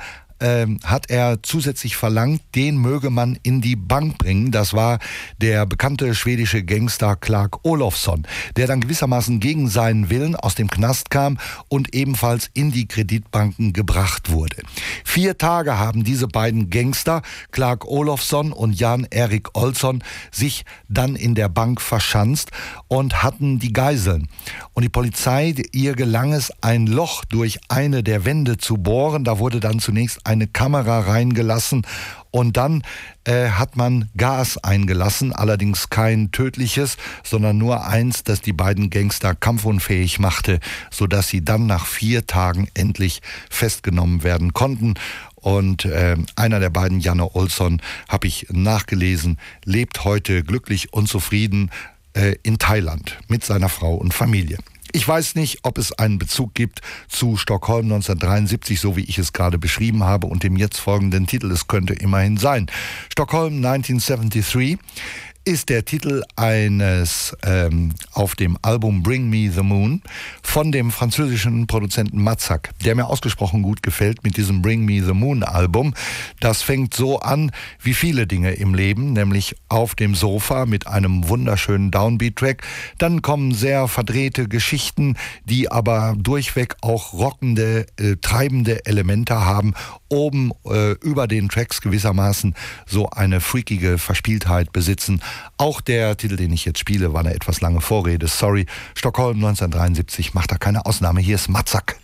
hat er zusätzlich verlangt, den möge man in die Bank bringen. Das war der bekannte schwedische Gangster Clark Olofsson, der dann gewissermaßen gegen seinen Willen aus dem Knast kam und ebenfalls in die Kreditbanken gebracht wurde. Vier Tage haben diese beiden Gangster, Clark Olofsson und Jan Erik Olsson, sich dann in der Bank verschanzt und hatten die Geiseln. Und die Polizei, ihr gelang es, ein Loch durch eine der Wände zu bohren. Da wurde dann zunächst eine Kamera reingelassen und dann äh, hat man Gas eingelassen, allerdings kein tödliches, sondern nur eins, das die beiden Gangster kampfunfähig machte, sodass sie dann nach vier Tagen endlich festgenommen werden konnten. Und äh, einer der beiden, Janne Olsson, habe ich nachgelesen, lebt heute glücklich und zufrieden äh, in Thailand mit seiner Frau und Familie. Ich weiß nicht, ob es einen Bezug gibt zu Stockholm neunzehnhundertdreiundsiebzig, so wie ich es gerade beschrieben habe, und dem jetzt folgenden Titel. Es könnte immerhin sein. Stockholm neunzehnhundertdreiundsiebzig ist der Titel eines ähm, auf dem Album Bring Me the Moon von dem französischen Produzenten Matzak, der mir ausgesprochen gut gefällt mit diesem Bring Me the Moon Album. Das fängt so an wie viele Dinge im Leben, nämlich auf dem Sofa mit einem wunderschönen Downbeat-Track. Dann kommen sehr verdrehte Geschichten, die aber durchweg auch rockende, äh, treibende Elemente haben. Oben äh, über den Tracks gewissermaßen so eine freakige Verspieltheit besitzen. Auch der Titel, den ich jetzt spiele, war eine etwas lange Vorrede. Sorry, Stockholm neunzehnhundertdreiundsiebzig macht da keine Ausnahme. Hier ist Matzak.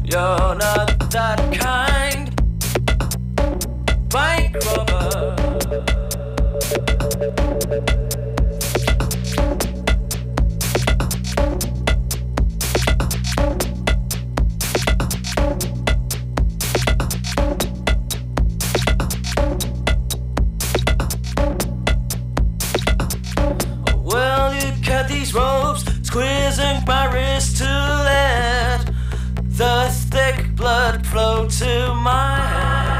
You're not that kind bank robber. Well, you cut these ropes, squeezing my wrist to let the thick blood flow to my hands.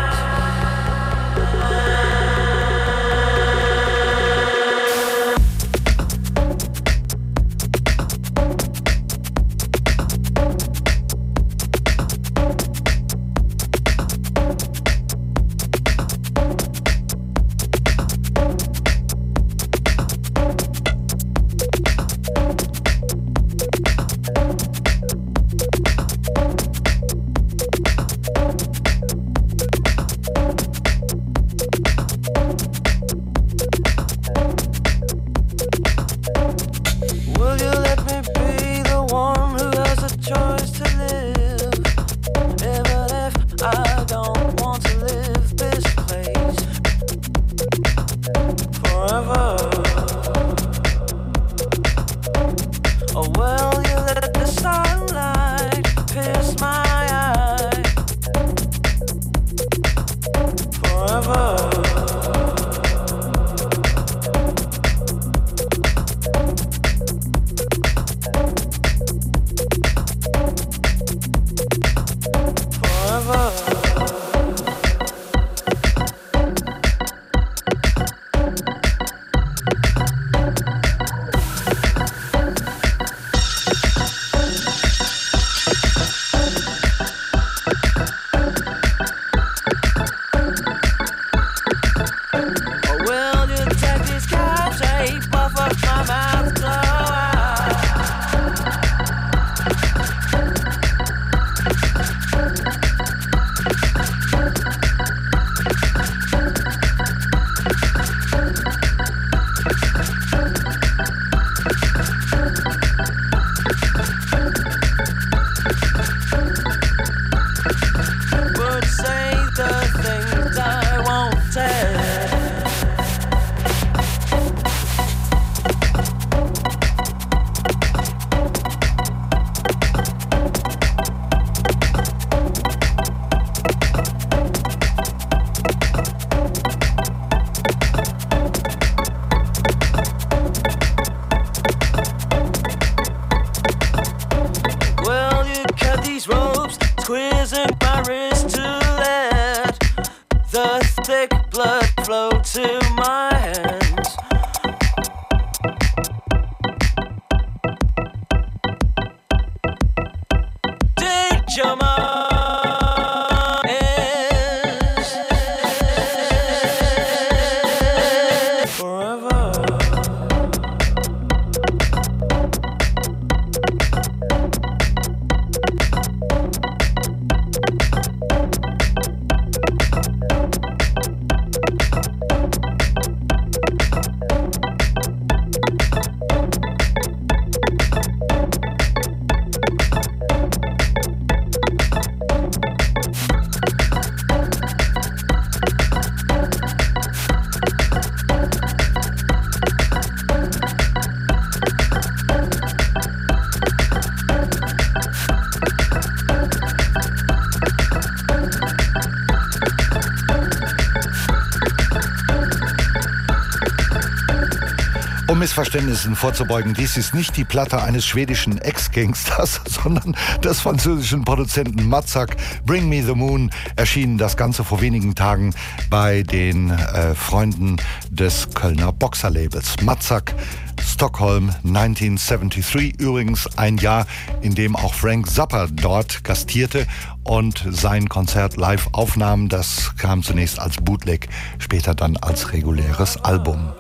Um Missverständnissen vorzubeugen, dies ist nicht die Platte eines schwedischen Ex-Gangsters, sondern des französischen Produzenten Matzak. Bring Me the Moon erschien das Ganze vor wenigen Tagen bei den äh, Freunden des Kölner Boxerlabels. Matzak, Stockholm neunzehnhundertdreiundsiebzig, übrigens ein Jahr, in dem auch Frank Zappa dort gastierte und sein Konzert live aufnahm. Das kam zunächst als Bootleg, später dann als reguläres Album.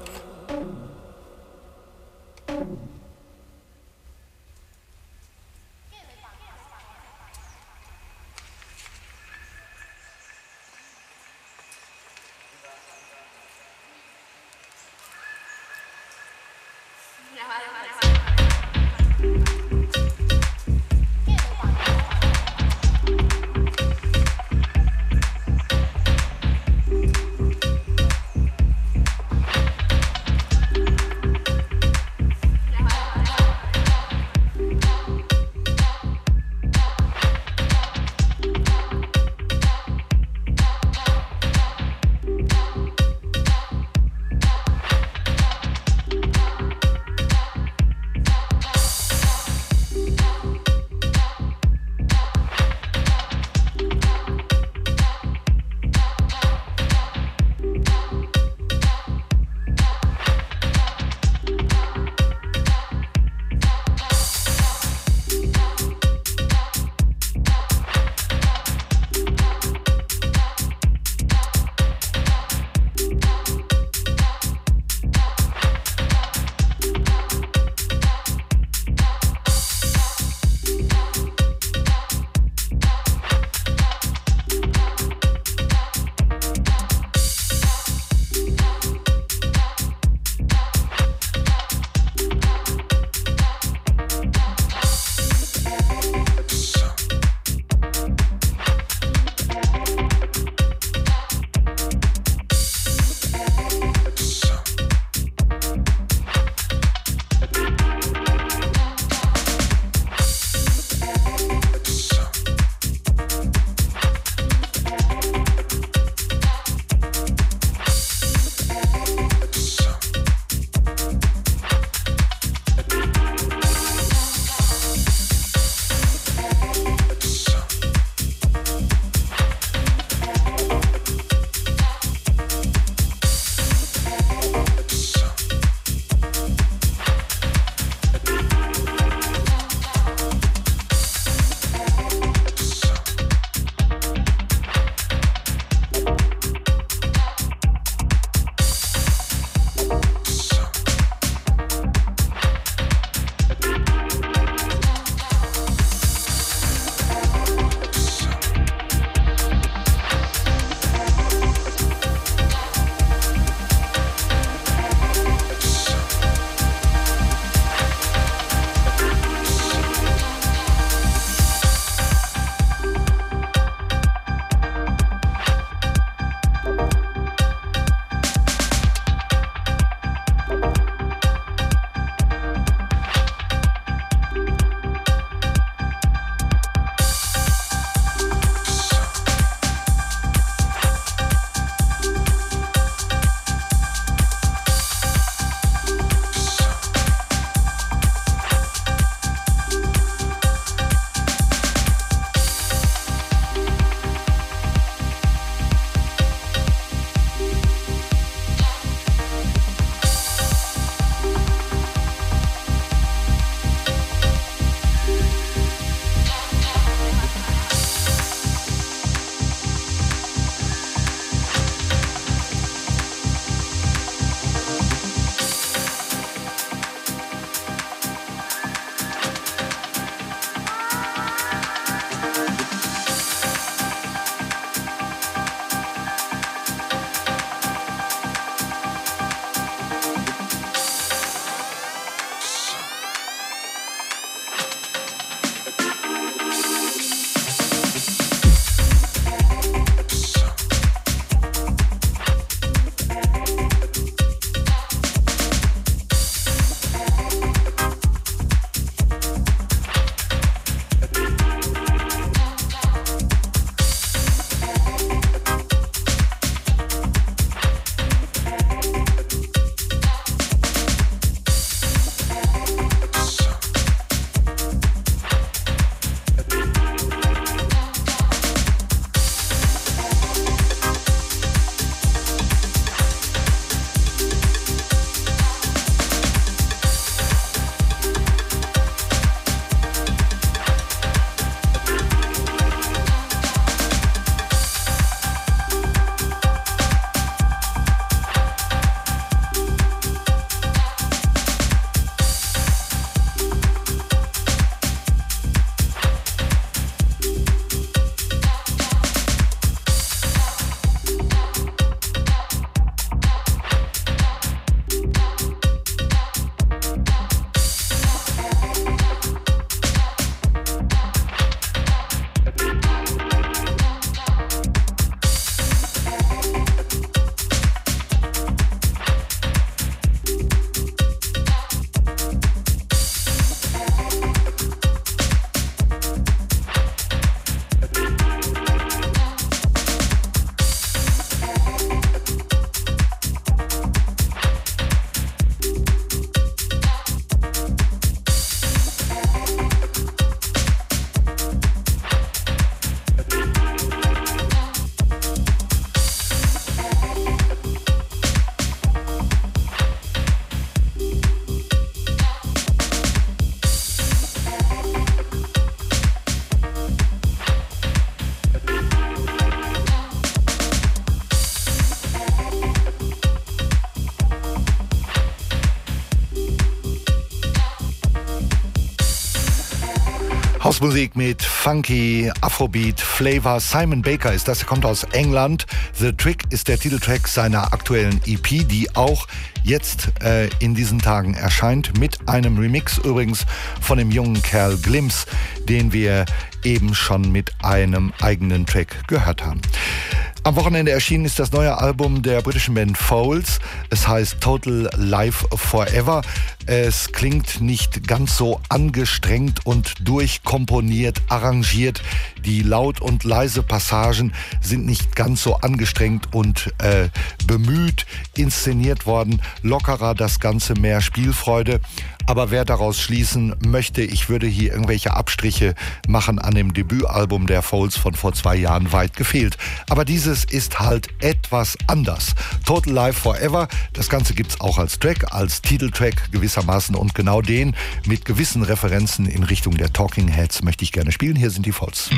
Bluesmusik mit funky Afrobeat Flavor. Simon Baker ist das, er kommt aus England. The Trick ist der Titeltrack seiner aktuellen E P, die auch jetzt äh, in diesen Tagen erscheint, mit einem Remix übrigens von dem jungen Kerl Glimpse, den wir eben schon mit einem eigenen Track gehört haben. Am Wochenende erschienen ist das neue Album der britischen Band Foals. Es heißt Total Life Forever. Es klingt nicht ganz so angestrengt und durchkomponiert, arrangiert. Die laut und leise Passagen sind nicht ganz so angestrengt und äh, bemüht inszeniert worden. Lockerer das Ganze, mehr Spielfreude. Aber wer daraus schließen möchte, ich würde hier irgendwelche Abstriche machen an dem Debütalbum der Foals von vor zwei Jahren, weit gefehlt. Aber dieses ist halt etwas anders. Total Life Forever, das Ganze gibt's auch als Track, als Titeltrack gewissermaßen, und genau den mit gewissen Referenzen in Richtung der Talking Heads möchte ich gerne spielen. Hier sind die Foals.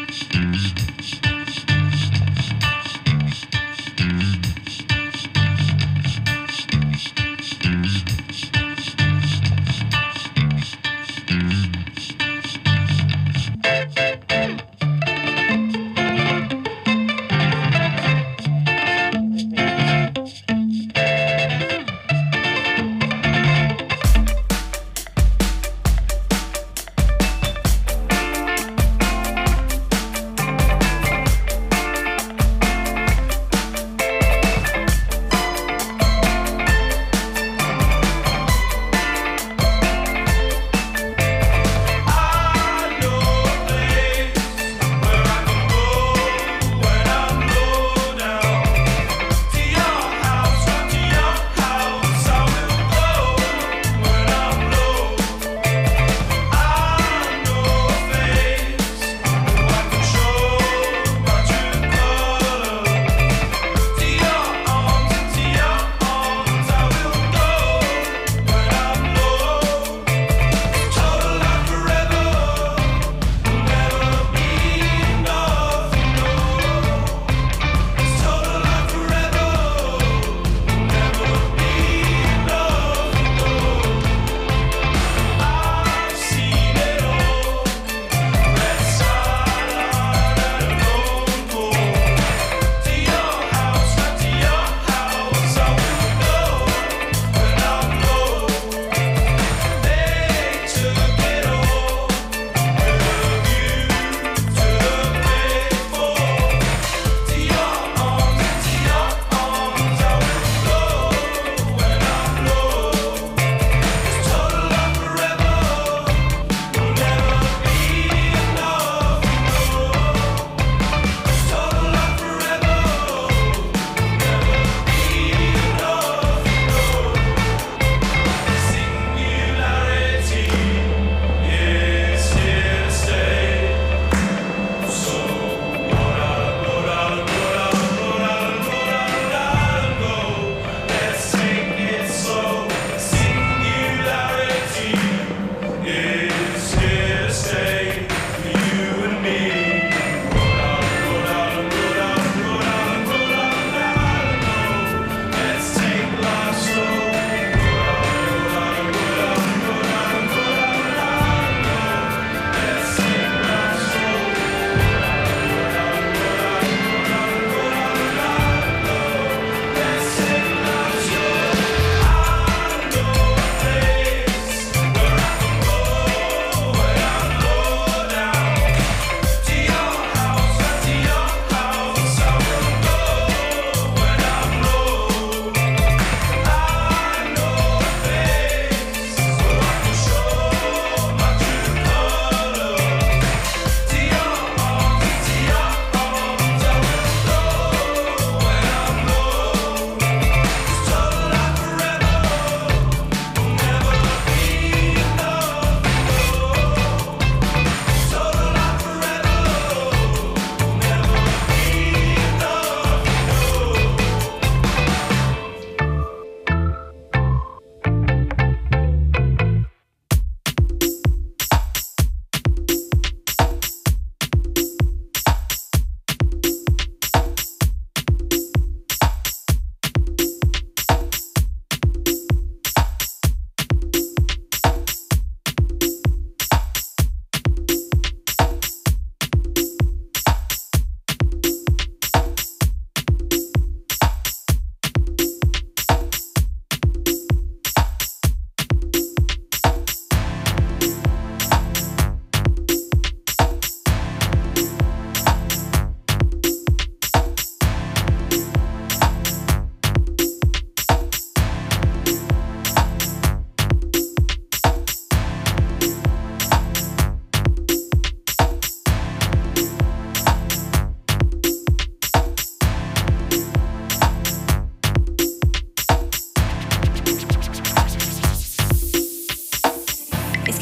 Mm-hmm.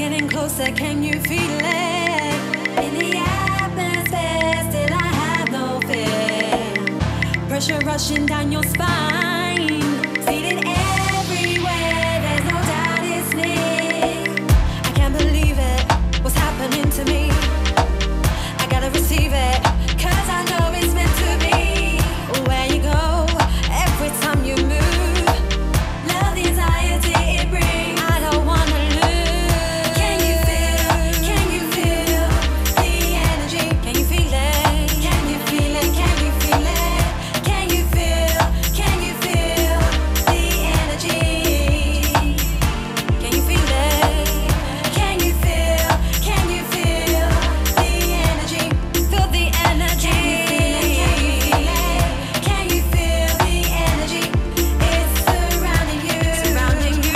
getting closer, can you feel it? In the atmosphere, still I have no fear. Pressure rushing down your spine, feel it everywhere, there's no doubt it's near. I can't believe it, what's happening to me? I gotta receive it, cause I know it's meant to be. Where you go, every time you move, love the anxiety it brings. I don't wanna lose. Can you feel, can you feel the energy? Can you feel it? Can you feel it? Can you feel it? Can you feel, can you feel the energy? Can you feel it? Can you feel, can you feel the energy? Feel the energy. Can you feel the energy? It's surrounding you, surrounding you.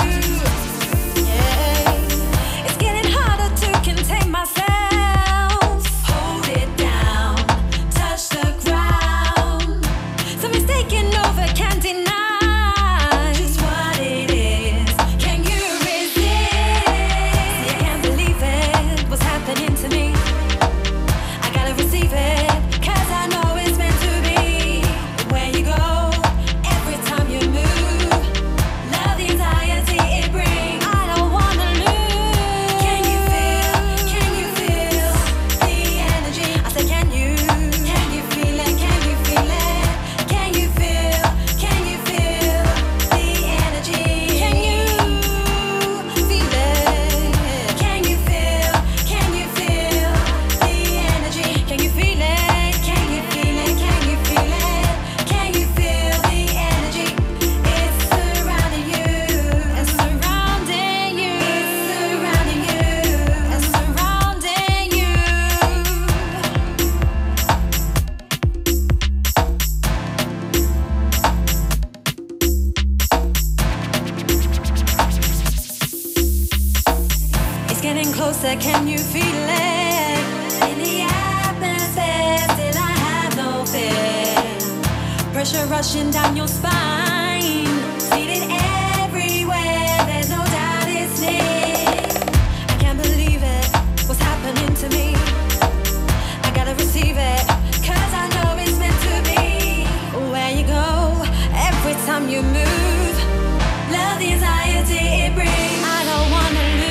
Yeah, it's getting harder to contain myself. Hold it down, touch the ground. Something's taking over, can't deny just what it is. Can you resist? I can't believe it, what's happening to me? I gotta receive it, cause I know it's meant to be. Where you go, every time you move, love the anxiety it brings. I don't wanna lose. Can you feel, can you feel the energy? I said can you, can you feel it, can you feel it? Can you feel, can you feel the energy? Can you feel it? Can you feel, can you feel the energy? Can you feel it? Can you feel it? Can you feel it? Can you feel the energy? It's surrounding you. It's surrounding you. It's surrounding you. It's getting closer, can you feel it? In the atmosphere, still I have no fear. Pressure rushing down your spine, feel it everywhere, there's no doubt it's near. I can't believe it, what's happening to me? I gotta receive it, cause I know it's meant to be. Where you go, every time you move, love the anxiety it brings. I don't wanna lose.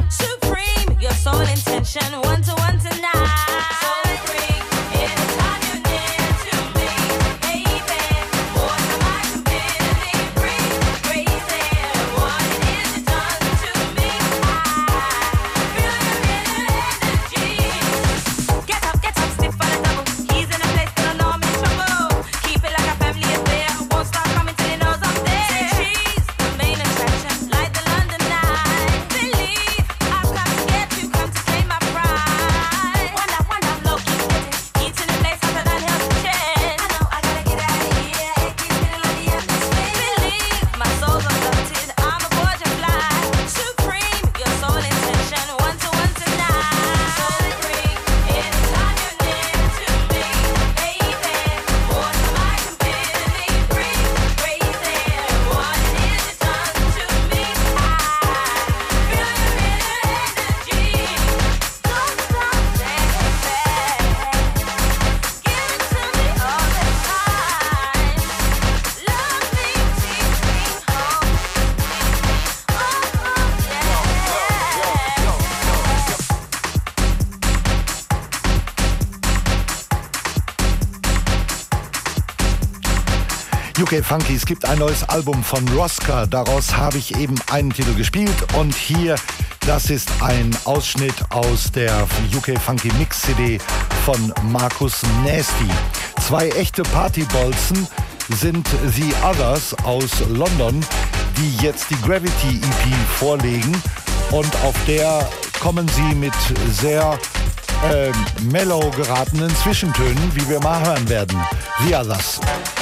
One to one tonight. So free, anytime you U K Funky. Es gibt ein neues Album von Roska. Daraus habe ich eben einen Titel gespielt. Und hier, das ist ein Ausschnitt aus der U K Funky Mix C D von Marcus Nasty. Zwei echte Partybolzen sind The Others aus London, die jetzt die Gravity E P vorlegen. Und auf der kommen sie mit sehr äh, mellow geratenen Zwischentönen, wie wir mal hören werden. The Others.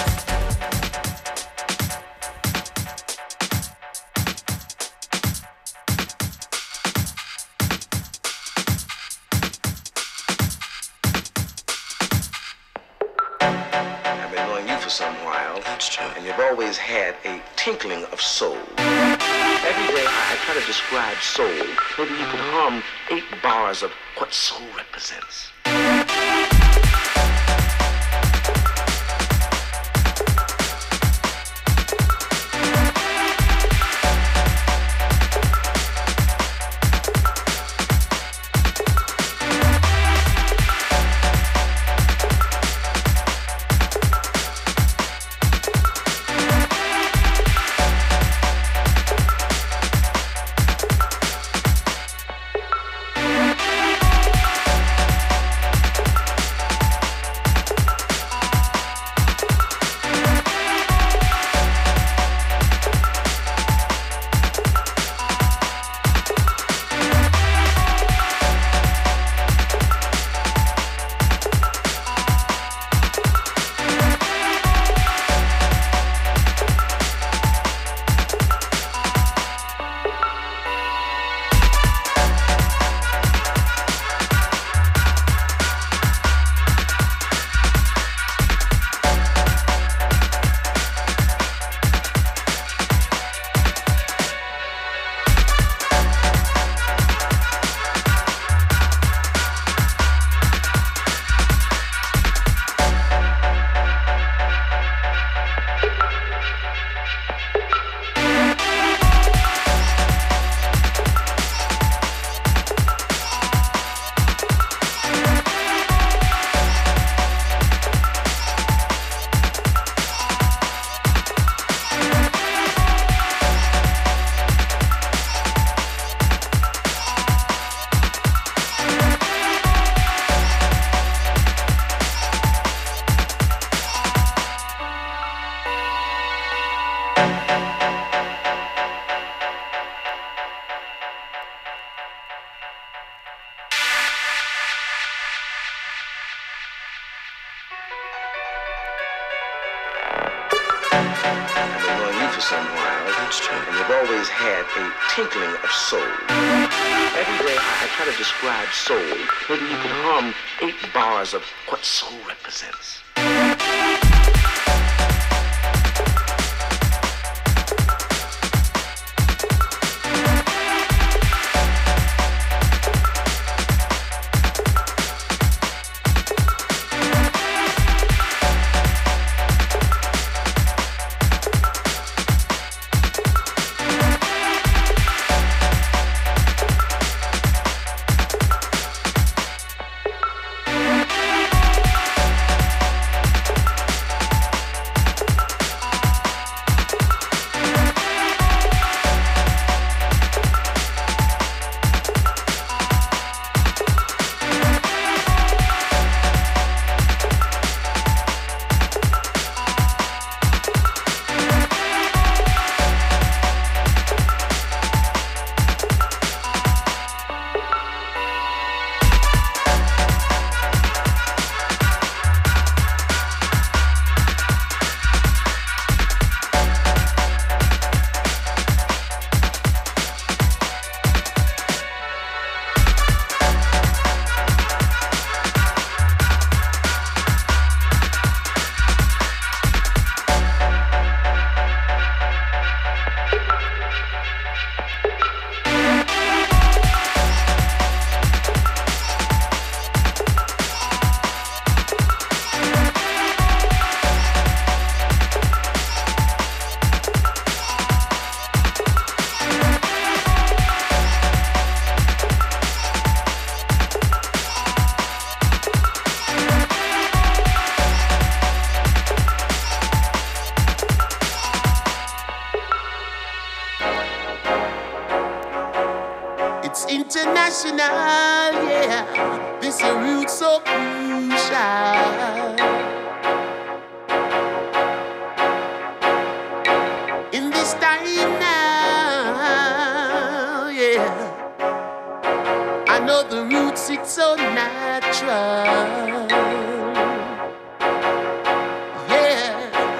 And you've always had a tinkling of soul. Every day I try to describe soul. Maybe you could hum eight bars of what soul represents. And you've always had a tinkling of soul. Every day I try to describe soul. Maybe you could hum eight bars of what soul represents. Roots International, yeah. This is Roots so crucial. In this time now, yeah. I know the roots, it's so natural. Yeah.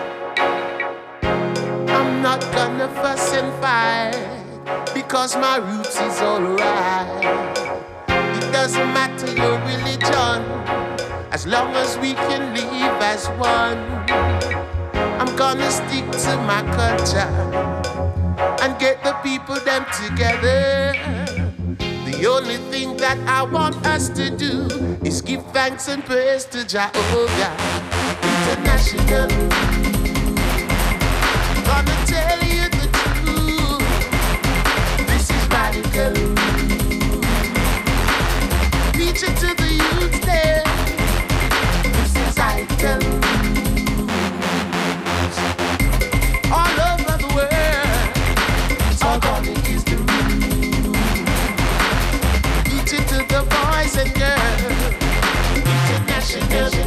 I'm not gonna fuss and fight, because my roots is alright. It doesn't matter your religion, as long as we can live as one. I'm gonna stick to my culture and get the people them together. The only thing that I want us to do is give thanks and praise to Jehovah International. Gonna tell you the truth, this is radical. Teach it to the youth there, this is radical. All over the world, organic is the rule. Teach it to the boys and girls, international.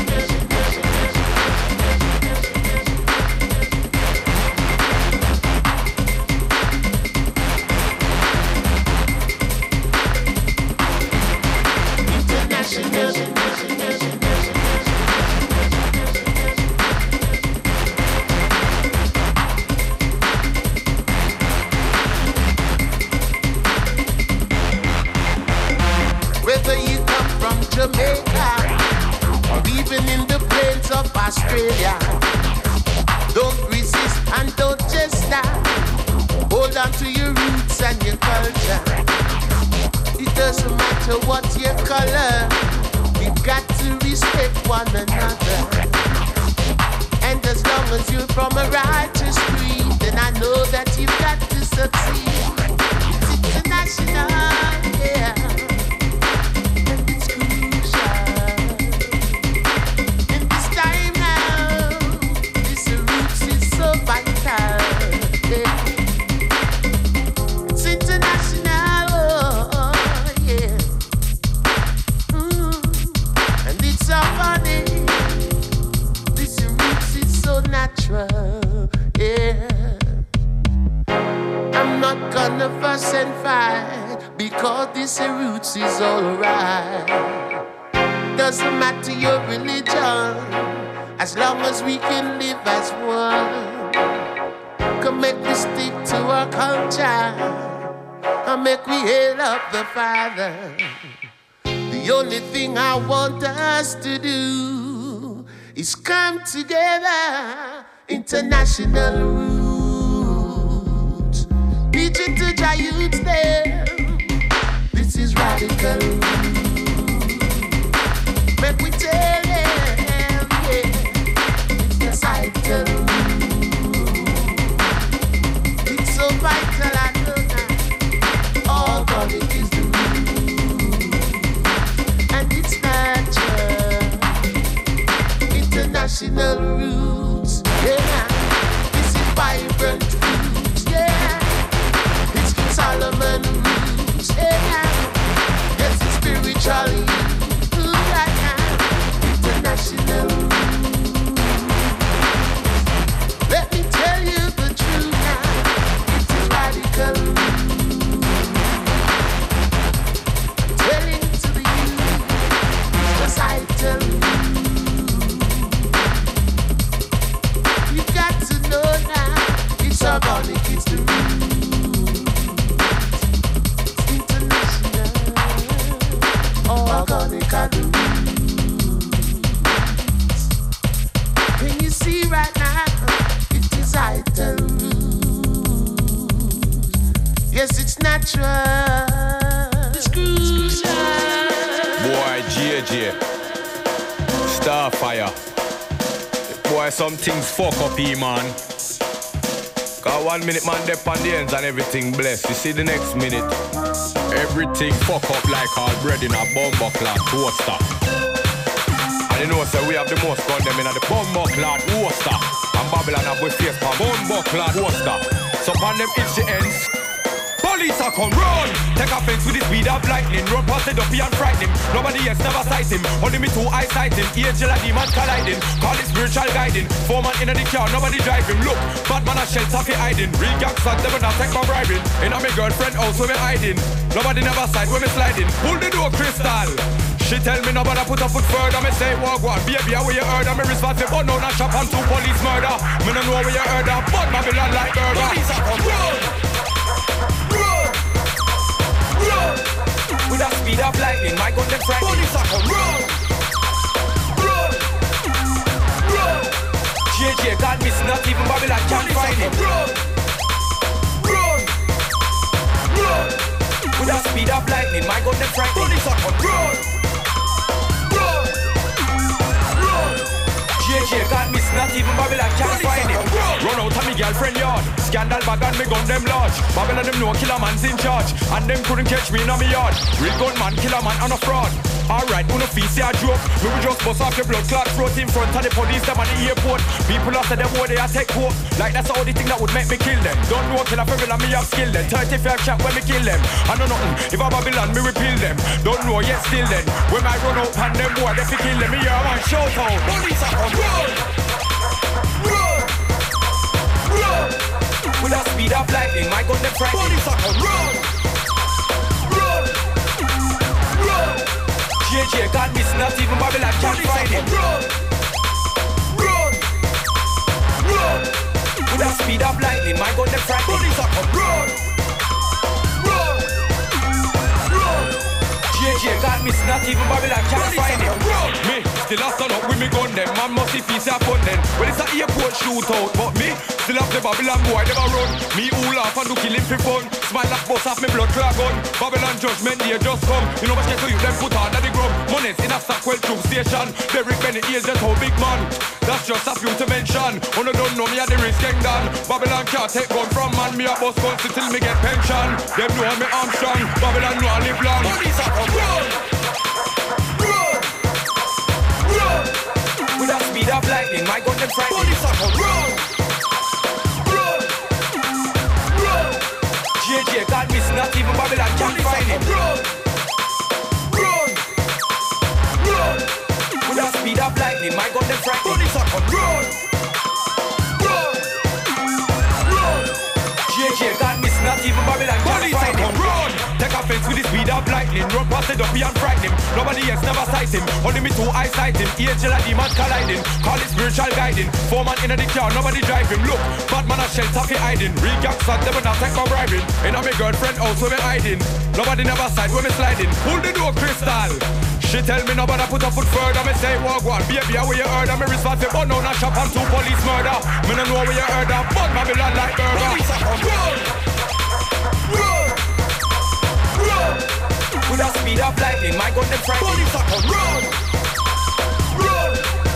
Whether you come from Jamaica or even in the plains of Australia, don't resist and don't just stop. Hold on to your roots and your culture. It doesn't matter what your color, you've got to respect one another. And as long as you're from a righteous breed, then I know that you've got to succeed. It's international, yeah. And it's crucial. In this time now, this roots is so vital, yeah. It's international, oh, yeah. Mm. And it's so funny. This roots is so natural, yeah. I'm not gonna fuss and fight, because this roots is alright. Doesn't matter your religion, as long as we can live as one. Come make me stick to our culture, and make we hail up the Father. The only thing I want us to do is come together, international roots. Teach it to your youth there, this is radical. Make we tell them, yeah, it's the cycle. It's so vital, I know that. Organic is the root, and it's natural. International roots, yeah. This is vibrant roots, yeah. It's King Solomon roots, yeah. Yes, it's spiritual roots, yeah. International roots. Let me tell you the truth now, it's radical roots. I'm telling to the youth, it's societal roots. You got to know now, it's organic, it's the roots. It's international, organic are the roots. When you see right now, it is vital roots. Yes, it's natural. It's crucial. Boy, J J, Starfire. Boy, some things fuck up here, man. Cause one minute man dep on the ends and everything blessed. You see the next minute, everything fuck up like all bread in a bumbo clock toaster. And you know, so we have the most gun them in a the bumbo clock toaster. And Babylon have with face for bumbo clock toaster. So pan them itch the ends. Pull Police are come run. Take offense with the speed of lightning. Run past the dumpy and frighten him. Nobody else never sight him. Only me two eyes sight him. Angel and demon colliding. Call it spiritual guiding. Four man in the car, nobody drive him. Look, bad man a shelter fi hiding. Real gangsters never not take my bribing. And I'm a girlfriend house where me hiding. Nobody never sight where me sliding. Pull the door, Crystal. She tell me nobody put a foot further. Me say walk one, baby, how you heard her? Me responsible, but no, not shop on two police murder. Me no know where you heard her, but Babylon like burger. Police are come run, run, run. With a speed of lightning, my gun them frightening. Police are come run, run, run. J J God miss, not even Babylon can't find him. Run, run, run. With a speed of lightning, my gun them frightening. Police are come run. J J God miss, not even Babylon can't find him. Run out of me girlfriend yard. Scandal bag and me gun them large. Babylon them know killer man's in charge. And them couldn't catch me in my yard. Real gun man, killer man and a fraud. Alright, uno feast a joke. We will just bust off your blood clot throat in front of the police them at the airport. People after them where they are take hope. Like that's the only thing that would make me kill them. Don't know killer for real and me have skill them. thirty-five shot when me kill them. I know nothing, if I'm Babylon me repeal them. Don't know yet still then. When I run out and them boy they fi kill them. Me hear one shout out. Police are come run, run, run. With a speed of lightning, my gun them frightening. Police are come run, run, run. J J God miss, not even Babylon can't find him. Run, run, run. With a speed of lightning, my gun them frightening. Police are come run, run, run. J J God miss, not even Babylon can't find him. Run. Me still a stand up with me gun them. Man must see piece of fun then. Well it's a airport shootout, but me still have the Babylon boy never run. Me who laugh and do kill him for fun. Smile like bust off me blood clot gun. Babylon judgment day just come. You know what get to you them put on at the grub. Money's in a Stockwell tube station. Derrick Benny is just how big man. That's just a few to mention. When you don't know me at the risk gang down. Babylon can't take gun from man. Me a bust gun till me get pension. Them know me arm strong. Babylon know I live long. Police are come run, run, run. With a speed of lightning, my gun them frightening. Police are come run, run, run. J J God miss, not even Babylon can't find him. Run, run, run. With a speed of lightning, my gun them frightening. Police are come run, run, run. J J God miss, not even Babylon can't find him. Run. Take offense with the speed of lightning. Run past the dumpy and frighten him. Nobody else never sight him. Only me two eyes sight him. Angel and demon colliding. Call it spiritual guiding. Four man in the car, nobody drive him. Look, bad man a shelter fi hiding. Real gangsters never not take my bribing. And I'm a girlfriend house where me hiding. Nobody never sight where me sliding. Pull the door, Crystal. She tell me nobody put a foot further. Me say walk one, baby, how you heard her? Me responsible, but no, not shop on two police murder. Me no know where you heard her, but Babylon like burger. Police are come run, run, run. With a speed of lightning, my gun them frightening. Police are come run, run,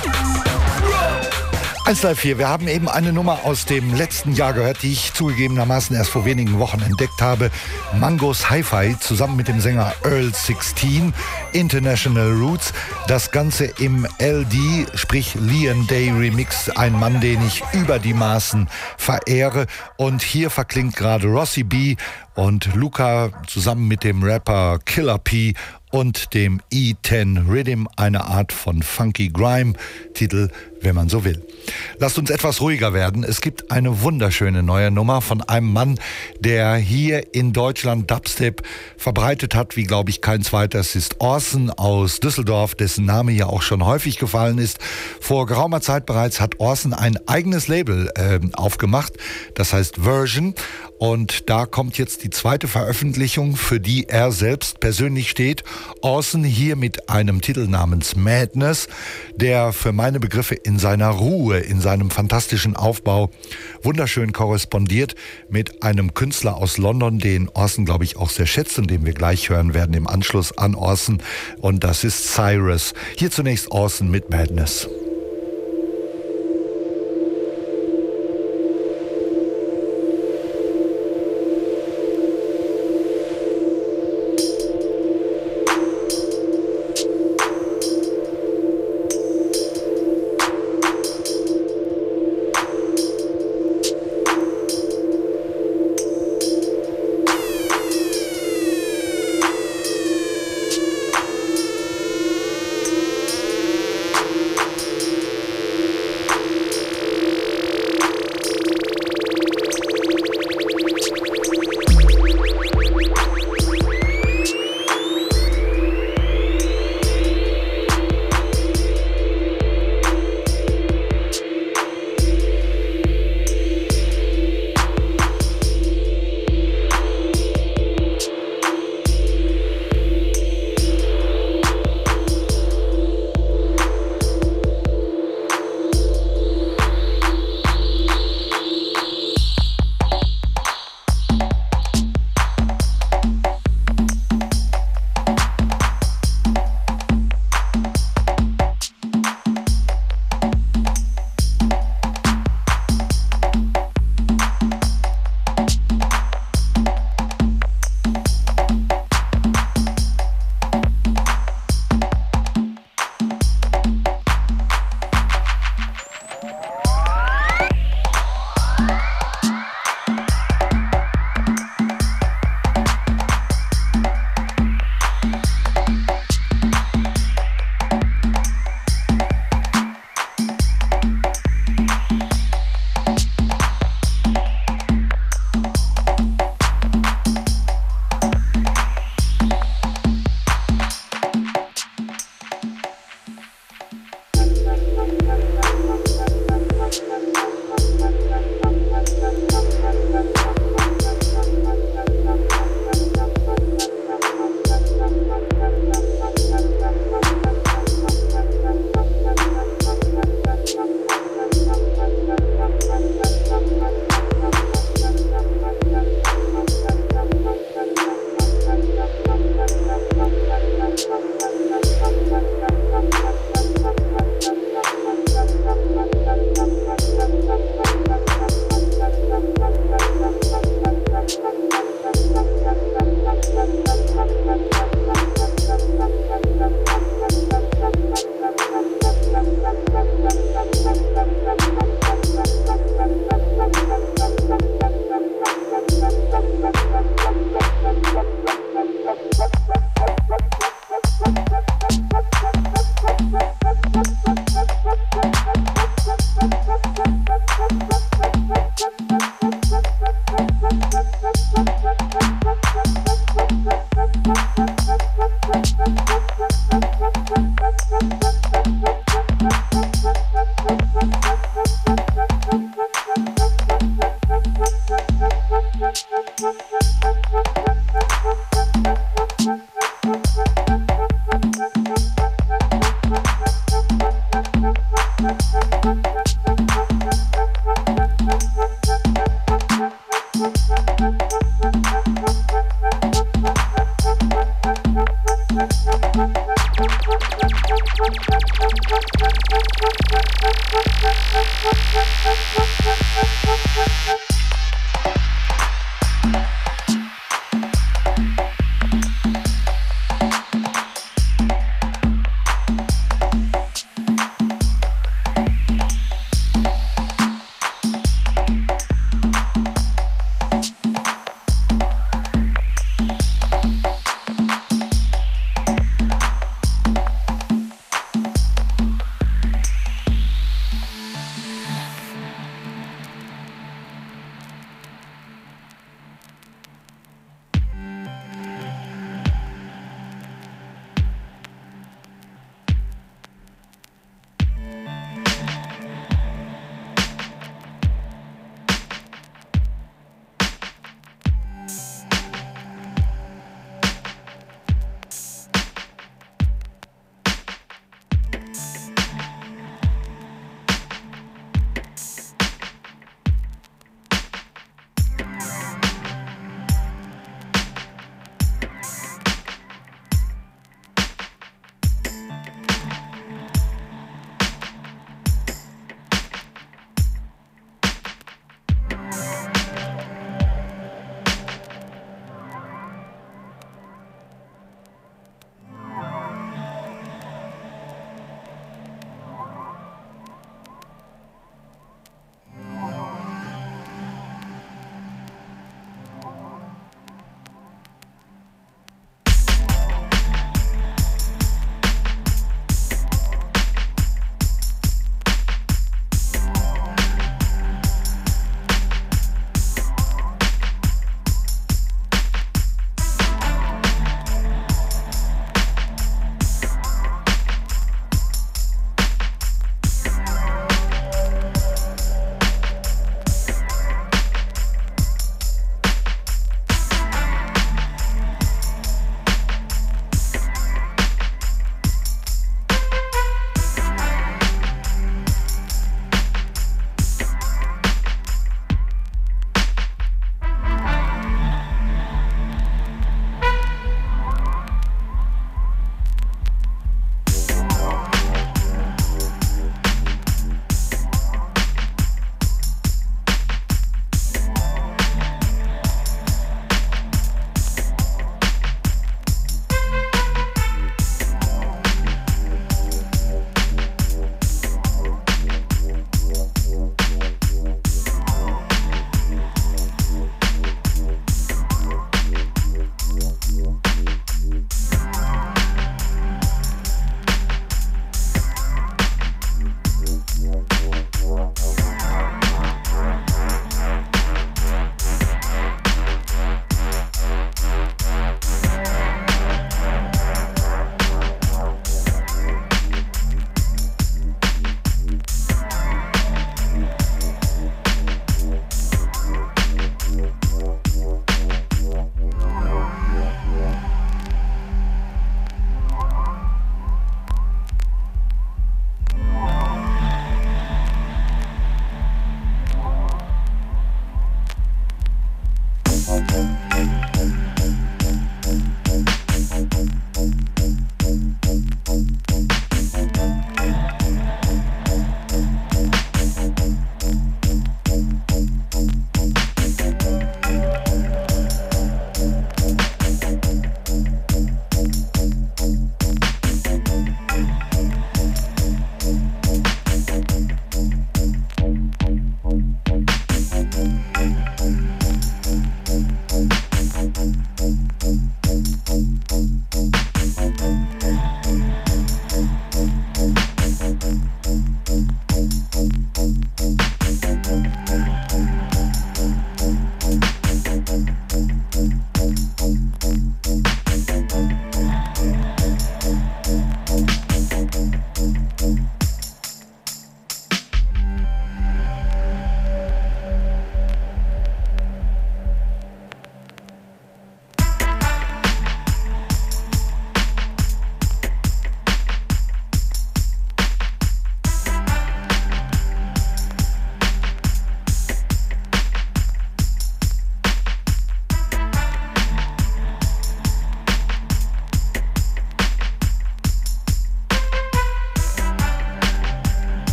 run. eins drei vier, wir haben eben eine Nummer aus dem letzten Jahr gehört, die ich zugegebenermaßen erst vor wenigen Wochen entdeckt habe. Mangos Hi-Fi zusammen mit dem Sänger Earl sechzehn, International Roots. Das Ganze im L D, sprich Leon Day Remix. Ein Mann, den ich über die Maßen verehre. Und hier verklingt gerade Rossi B. und Luca zusammen mit dem Rapper Killer P und dem E zehn Rhythm, eine Art von Funky Grime, Titel, wenn man so will. Lasst uns etwas ruhiger werden. Es gibt eine wunderschöne neue Nummer von einem Mann, der hier in Deutschland Dubstep verbreitet hat, wie glaube ich kein zweiter. Es ist Orson aus Düsseldorf, dessen Name ja auch schon häufig gefallen ist. Vor geraumer Zeit bereits hat Orson ein eigenes Label äh, aufgemacht, das heißt Version. Und da kommt jetzt die zweite Veröffentlichung, für die er selbst persönlich steht. Orson hier mit einem Titel namens Madness, der für meine Begriffe in seiner Ruhe, in seinem fantastischen Aufbau wunderschön korrespondiert mit einem Künstler aus London, den Orson, glaube ich, auch sehr schätzt und den wir gleich hören werden im Anschluss an Orson. Und das ist Cyrus. Hier zunächst Orson mit Madness.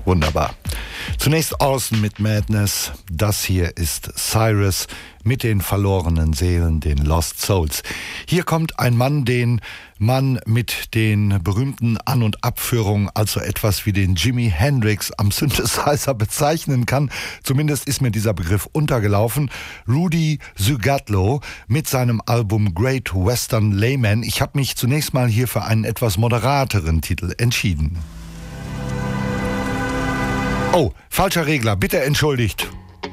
Wunderbar. Zunächst Außen mit Madness. Das hier ist Cyrus mit den verlorenen Seelen, den Lost Souls. Hier kommt ein Mann, den man mit den berühmten An- und Abführungen, also etwas wie den Jimi Hendrix am Synthesizer bezeichnen kann. Zumindest ist mir dieser Begriff untergelaufen. Rudy Sugatlo mit seinem Album Great Western Layman. Ich habe mich zunächst mal hier für einen etwas moderateren Titel entschieden. Oh, falscher Regler, bitte entschuldigt.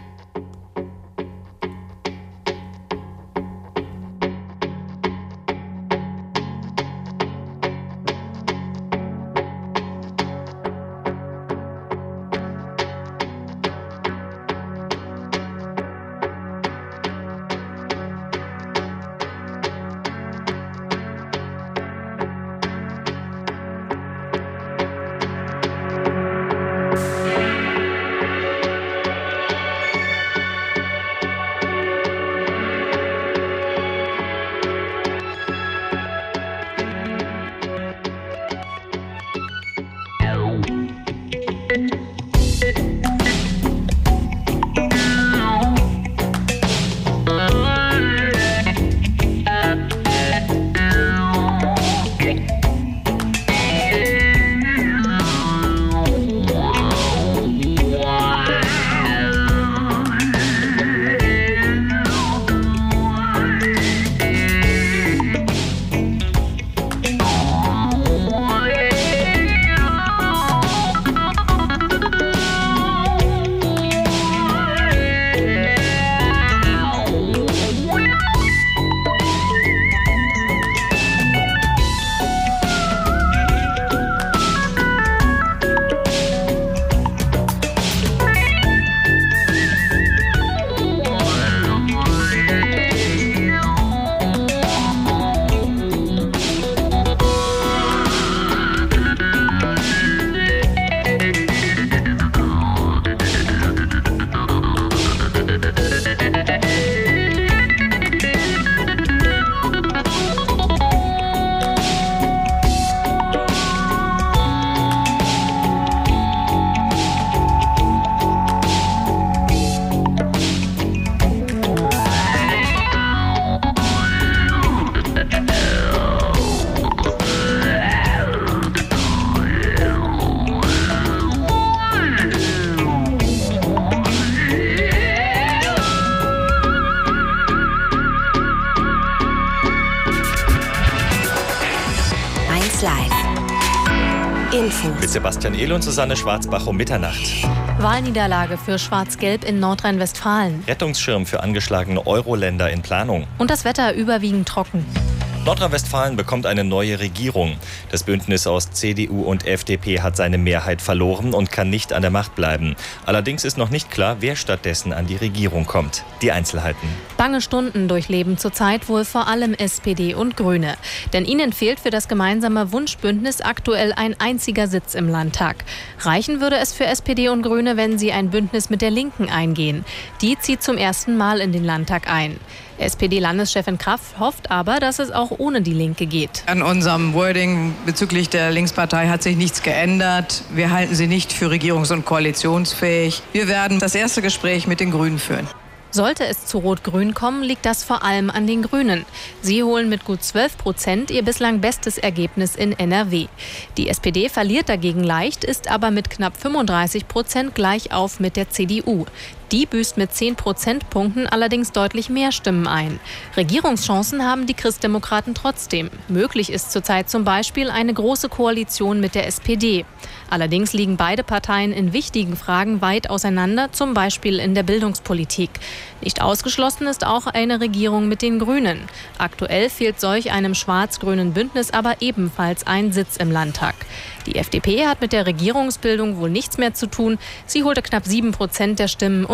Mit Sebastian Ehl und Susanne Schwarzbach um Mitternacht. Wahlniederlage für Schwarz-Gelb in Nordrhein-Westfalen. Rettungsschirm für angeschlagene Euro-Länder in Planung. Und das Wetter überwiegend trocken. Nordrhein-Westfalen bekommt eine neue Regierung. Das Bündnis aus C D U und F D P hat seine Mehrheit verloren und kann nicht an der Macht bleiben. Allerdings ist noch nicht klar, wer stattdessen an die Regierung kommt. Die Einzelheiten. Bange Stunden durchleben zurzeit wohl vor allem S P D und Grüne. Denn ihnen fehlt für das gemeinsame Wunschbündnis aktuell ein einziger Sitz im Landtag. Reichen würde es für S P D und Grüne, wenn sie ein Bündnis mit der Linken eingehen. Die zieht zum ersten Mal in den Landtag ein. S P D-Landeschefin Kraft hofft aber, dass es auch ohne die Linke geht. An unserem Wording bezüglich der Linkspartei hat sich nichts geändert. Wir halten sie nicht für regierungs- und koalitionsfähig. Wir werden das erste Gespräch mit den Grünen führen. Sollte es zu Rot-Grün kommen, liegt das vor allem an den Grünen. Sie holen mit gut zwölf Prozent ihr bislang bestes Ergebnis in N R W. Die S P D verliert dagegen leicht, ist aber mit knapp fünfunddreißig Prozent gleich auf mit der C D U. Die büßt mit zehn Prozentpunkten allerdings deutlich mehr Stimmen ein. Regierungschancen haben die Christdemokraten trotzdem. Möglich ist zurzeit zum Beispiel eine große Koalition mit der S P D. Allerdings liegen beide Parteien in wichtigen Fragen weit auseinander, zum Beispiel in der Bildungspolitik. Nicht ausgeschlossen ist auch eine Regierung mit den Grünen. Aktuell fehlt solch einem schwarz-grünen Bündnis aber ebenfalls ein Sitz im Landtag. Die F D P hat mit der Regierungsbildung wohl nichts mehr zu tun. Sie holte knapp sieben Prozent der Stimmen und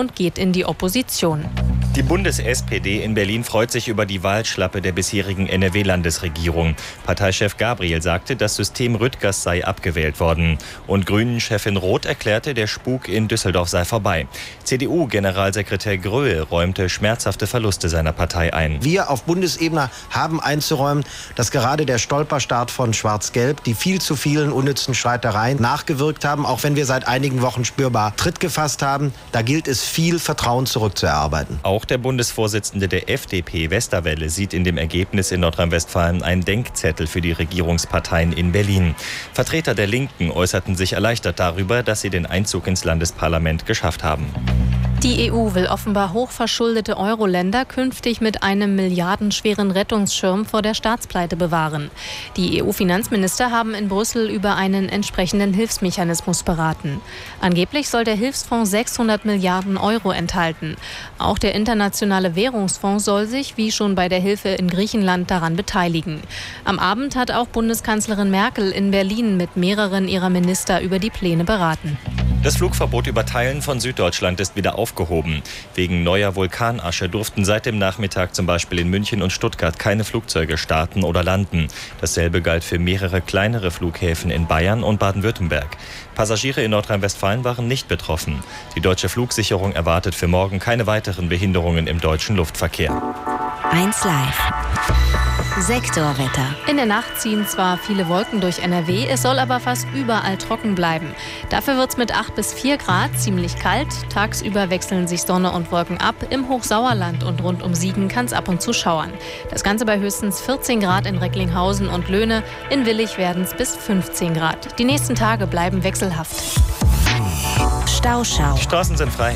und geht in die Opposition. Die Bundes-S P D in Berlin freut sich über die Wahlschlappe der bisherigen N R W-Landesregierung. Parteichef Gabriel sagte, das System Rüttgers sei abgewählt worden. Und Grünen-Chefin Roth erklärte, der Spuk in Düsseldorf sei vorbei. C D U-Generalsekretär Gröhe räumte schmerzhafte Verluste seiner Partei ein. Wir auf Bundesebene haben einzuräumen, dass gerade der Stolperstart von Schwarz-Gelb, die viel zu vielen unnützen Streitereien nachgewirkt haben, auch wenn wir seit einigen Wochen spürbar Tritt gefasst haben. Da gilt es, viel Vertrauen zurückzuerarbeiten. Auch der Bundesvorsitzende der F D P, Westerwelle, sieht in dem Ergebnis in Nordrhein-Westfalen einen Denkzettel für die Regierungsparteien in Berlin. Vertreter der Linken äußerten sich erleichtert darüber, dass sie den Einzug ins Landesparlament geschafft haben. Die E U will offenbar hochverschuldete Euro-Länder künftig mit einem milliardenschweren Rettungsschirm vor der Staatspleite bewahren. Die E U-Finanzminister haben in Brüssel über einen entsprechenden Hilfsmechanismus beraten. Angeblich soll der Hilfsfonds sechshundert Milliarden Euro enthalten. Auch der Internationale Währungsfonds soll sich, wie schon bei der Hilfe in Griechenland, daran beteiligen. Am Abend hat auch Bundeskanzlerin Merkel in Berlin mit mehreren ihrer Minister über die Pläne beraten. Das Flugverbot über Teilen von Süddeutschland ist wieder aufgehoben. Wegen neuer Vulkanasche durften seit dem Nachmittag zum Beispiel in München und Stuttgart keine Flugzeuge starten oder landen. Dasselbe galt für mehrere kleinere Flughäfen in Bayern und Baden-Württemberg. Passagiere in Nordrhein-Westfalen waren nicht betroffen. Die deutsche Flugsicherung erwartet für morgen keine weiteren Behinderungen im deutschen Luftverkehr. eins Live. Sektorwetter. In der Nacht ziehen zwar viele Wolken durch N R W, es soll aber fast überall trocken bleiben. Dafür wird es mit acht bis vier Grad ziemlich kalt. Tagsüber wechseln sich Sonne und Wolken ab. Im Hochsauerland und rund um Siegen kann es ab und zu schauern. Das Ganze bei höchstens vierzehn Grad in Recklinghausen und Löhne. In Willich werden es bis fünfzehn Grad. Die nächsten Tage bleiben wechselhaft. Stauschau. Die Straßen sind frei.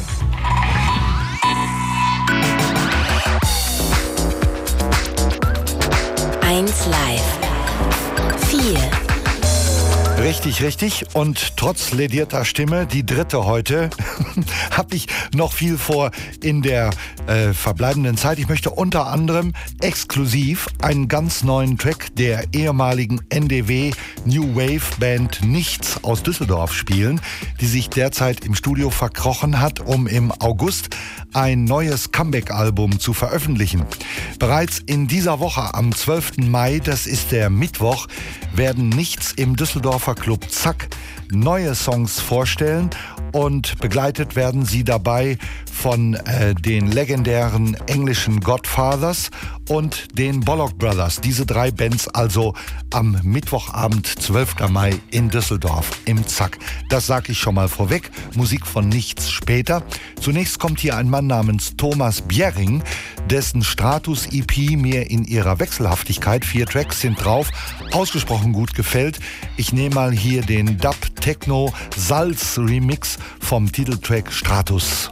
eins Live. vier. Richtig, richtig. Und trotz ledierter Stimme, die dritte heute, habe ich noch viel vor in der äh, verbleibenden Zeit. Ich möchte unter anderem exklusiv einen ganz neuen Track der ehemaligen N D W New Wave Band Nichts aus Düsseldorf spielen, die sich derzeit im Studio verkrochen hat, um im August ein neues Comeback-Album zu veröffentlichen. Bereits in dieser Woche am zwölften Mai, das ist der Mittwoch, werden Nichts im Düsseldorfer Club Zack neue Songs vorstellen und begleitet werden sie dabei von äh, den legendären englischen Godfathers und den Bollock Brothers. Diese drei Bands also am Mittwochabend, zwölften Mai in Düsseldorf im Zack. Das sage ich schon mal vorweg. Musik von Nichts später. Zunächst kommt hier ein Mann namens Thomas Bjerring, dessen Stratus-E P mir in ihrer Wechselhaftigkeit, vier Tracks sind drauf, ausgesprochen gut gefällt. Ich nehme mal hier den Dub-Techno-Salz-Remix vom Titeltrack Stratus.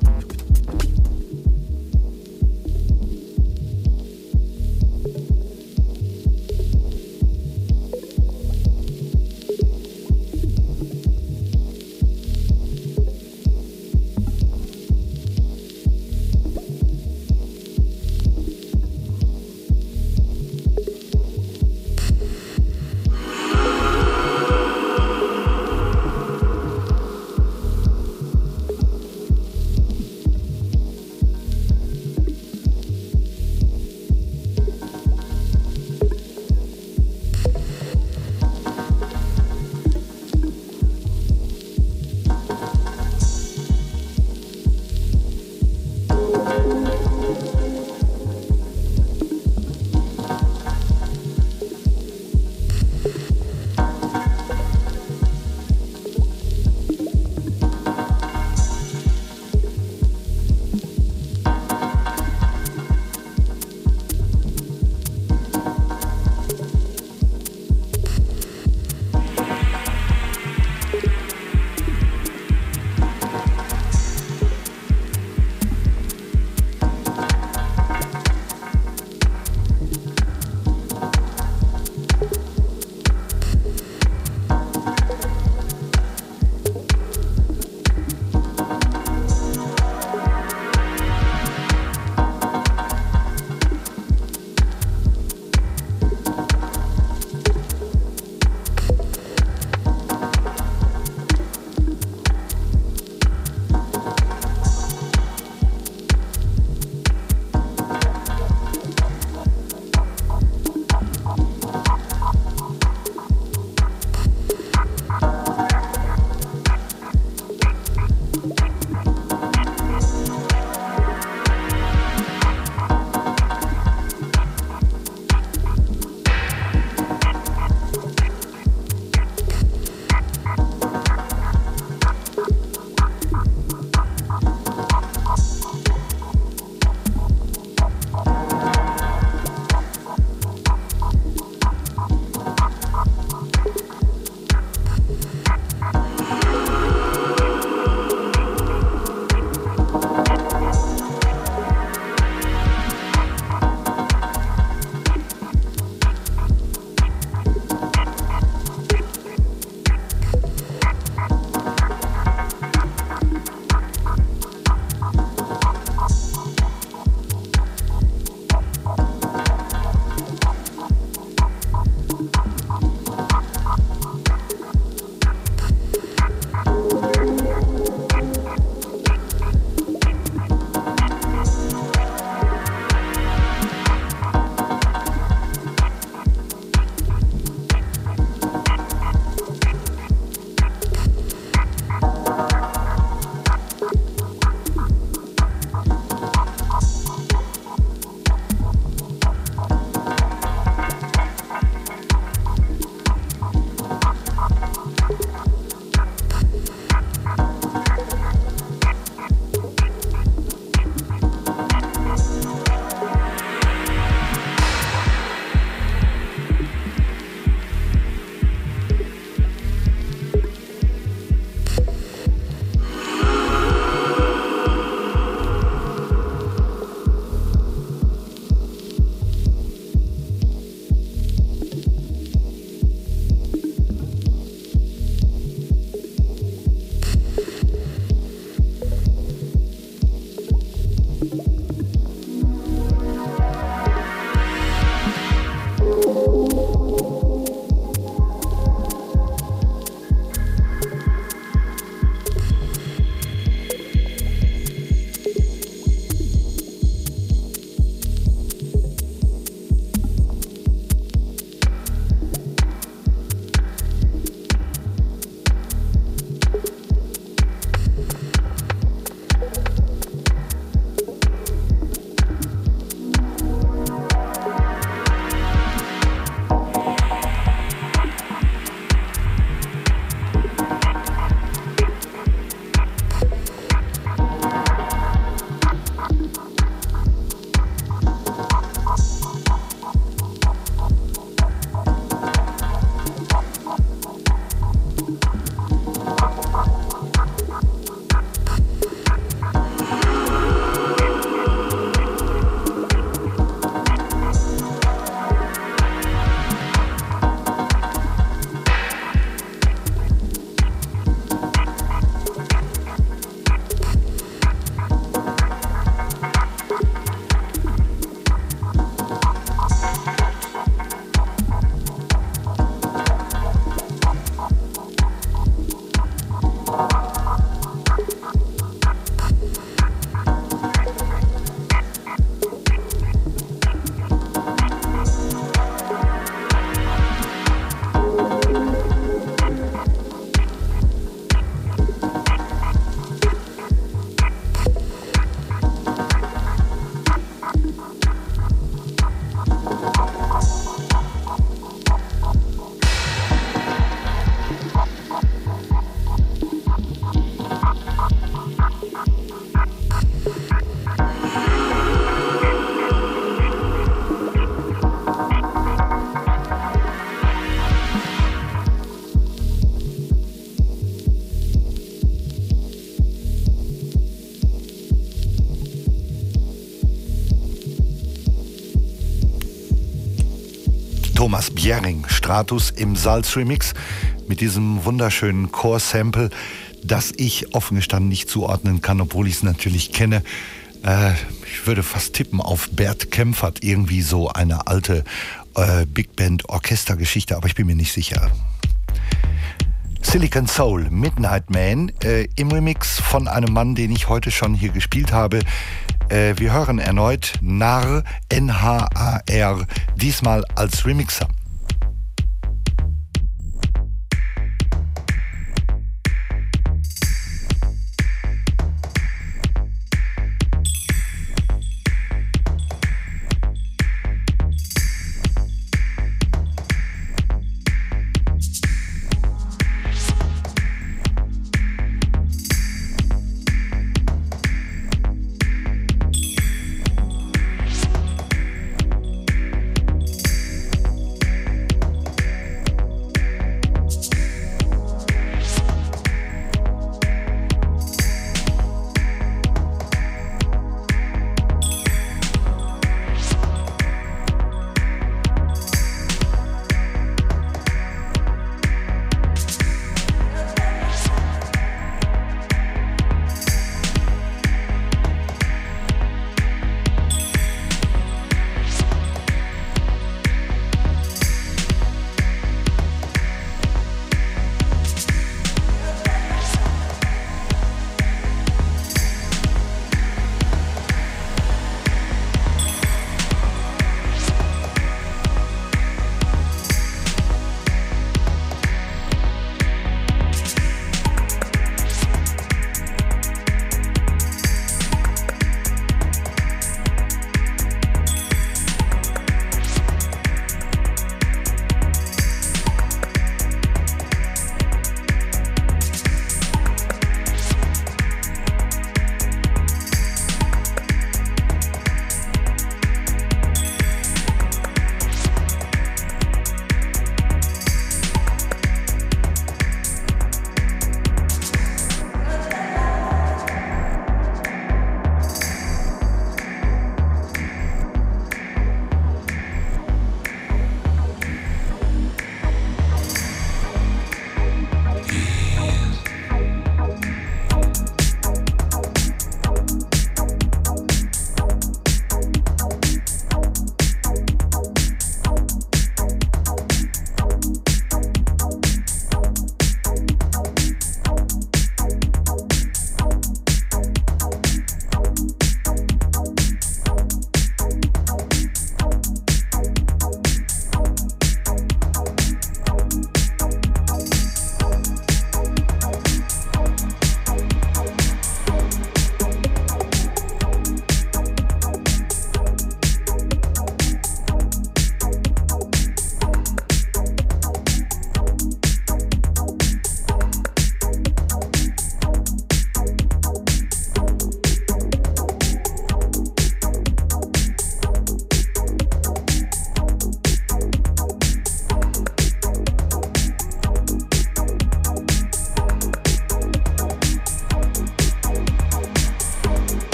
Thomas Bjerring, Stratus im Salz-Remix mit diesem wunderschönen Chor-Sample, das ich offen gestanden nicht zuordnen kann, obwohl ich es natürlich kenne. Äh, ich würde fast tippen auf Bert Kempfert, irgendwie so eine alte äh, Big Band-Orchestergeschichte, aber ich bin mir nicht sicher. Silicon Soul, Midnight Man, äh, im Remix von einem Mann, den ich heute schon hier gespielt habe. Äh, wir hören erneut Narr, N H A R, diesmal als Remixer.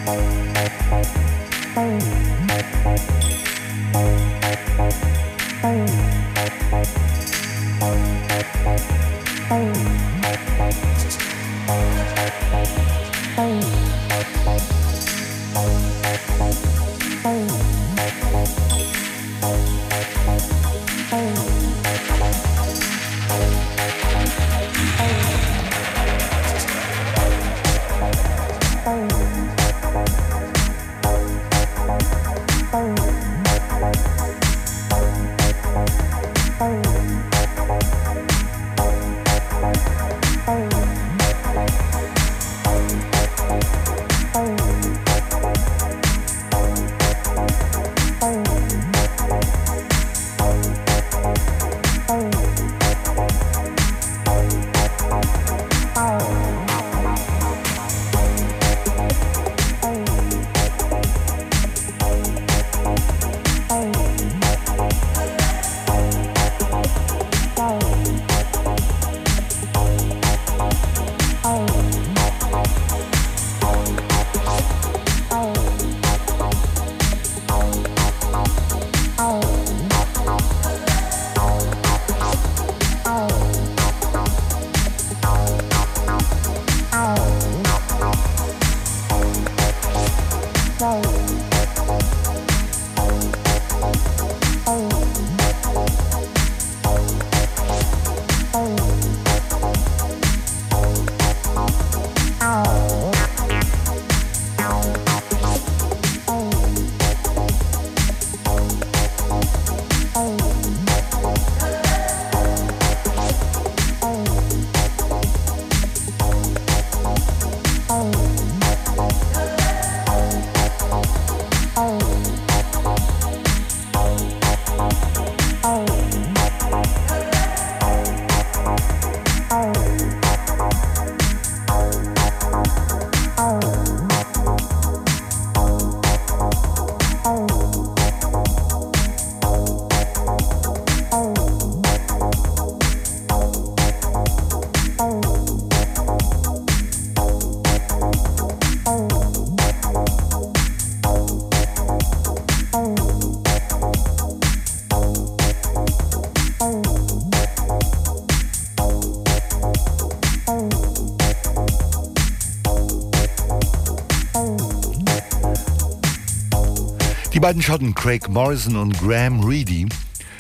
Die beiden Schotten Craig Morrison und Graham Reedy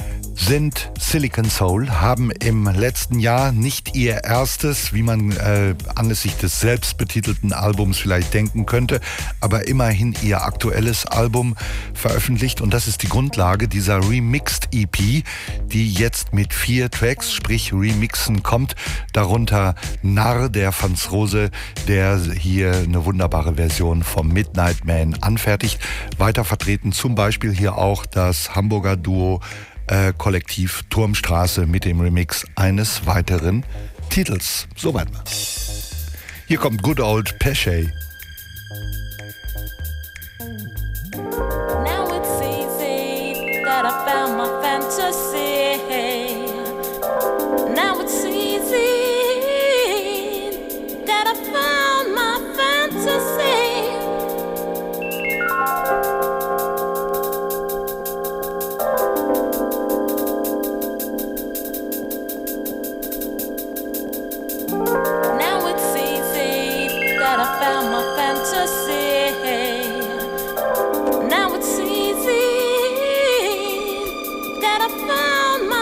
sind Silicon Soul, haben im letzten Jahr nicht ihr erstes, wie man äh, anlässlich des selbstbetitelten Albums vielleicht denken könnte, aber immerhin ihr aktuelles Album veröffentlicht. Und das ist die Grundlage dieser Remixed E P, die jetzt mit vier Tracks, sprich Remixen, kommt. Darunter Narr, der Franz Rose, der hier eine wunderbare Version vom Midnight Man anfertigt. Weiter vertreten zum Beispiel hier auch das Hamburger Duo Äh, Kollektiv Turmstraße mit dem Remix eines weiteren Titels. Soweit mal. Hier kommt Good Old Pesce. Now it's easy that I found my fantasy. Now it's easy that I found my fantasy. Now it's easy that I found my fantasy. Now it's easy that I found my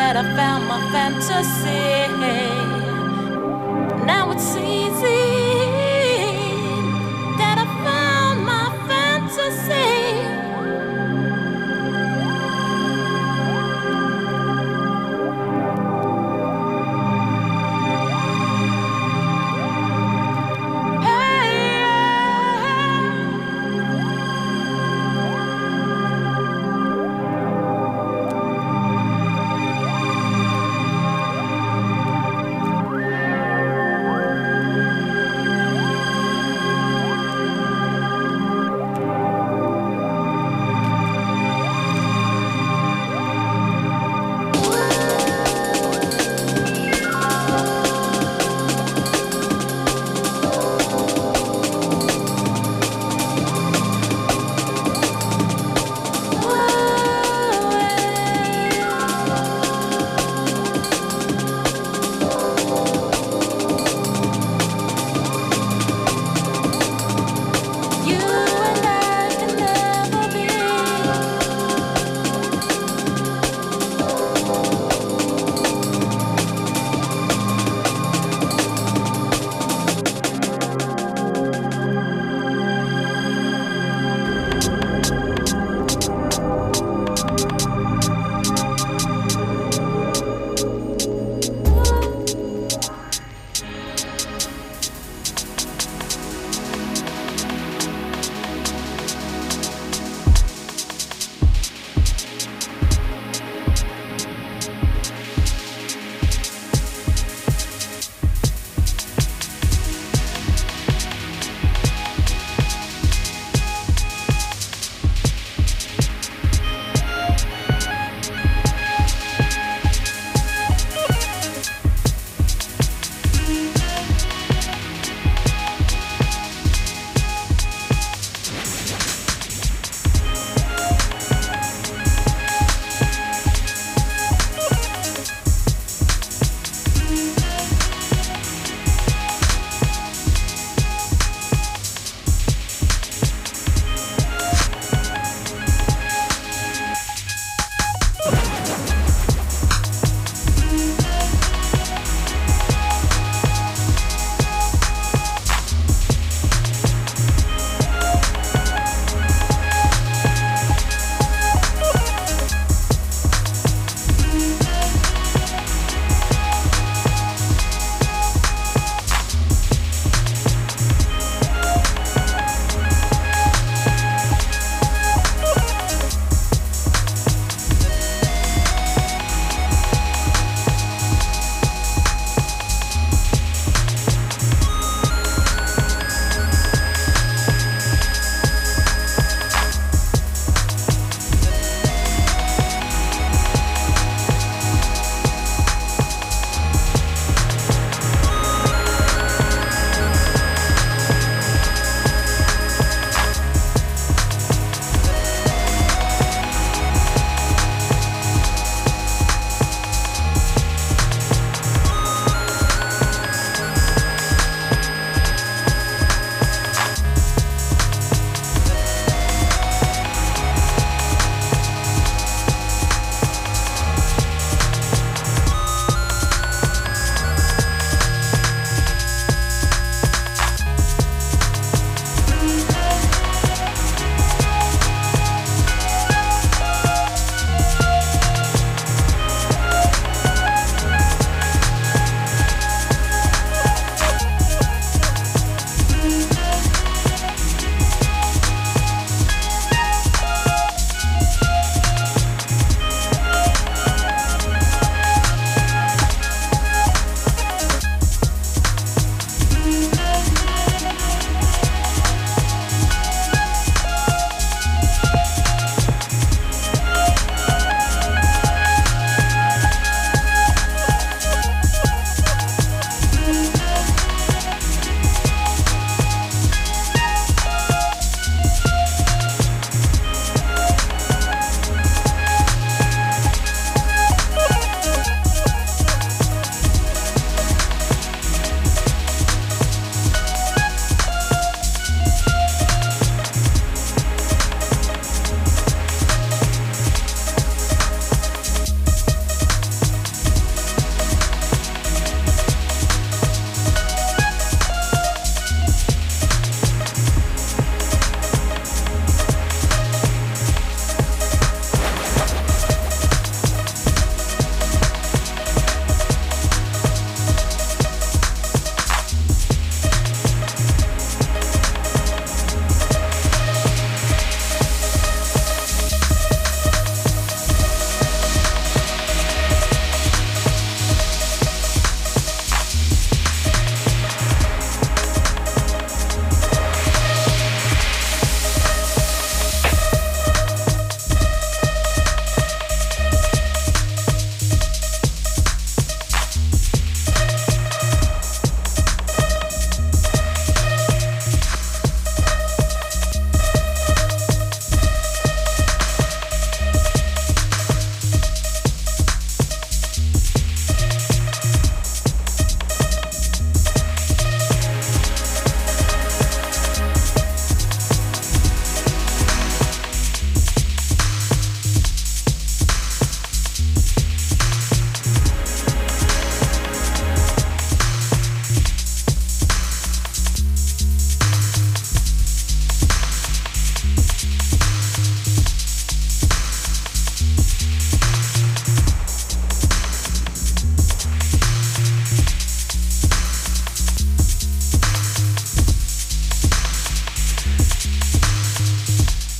that I found my fantasy. Now it's easy that I found my fantasy.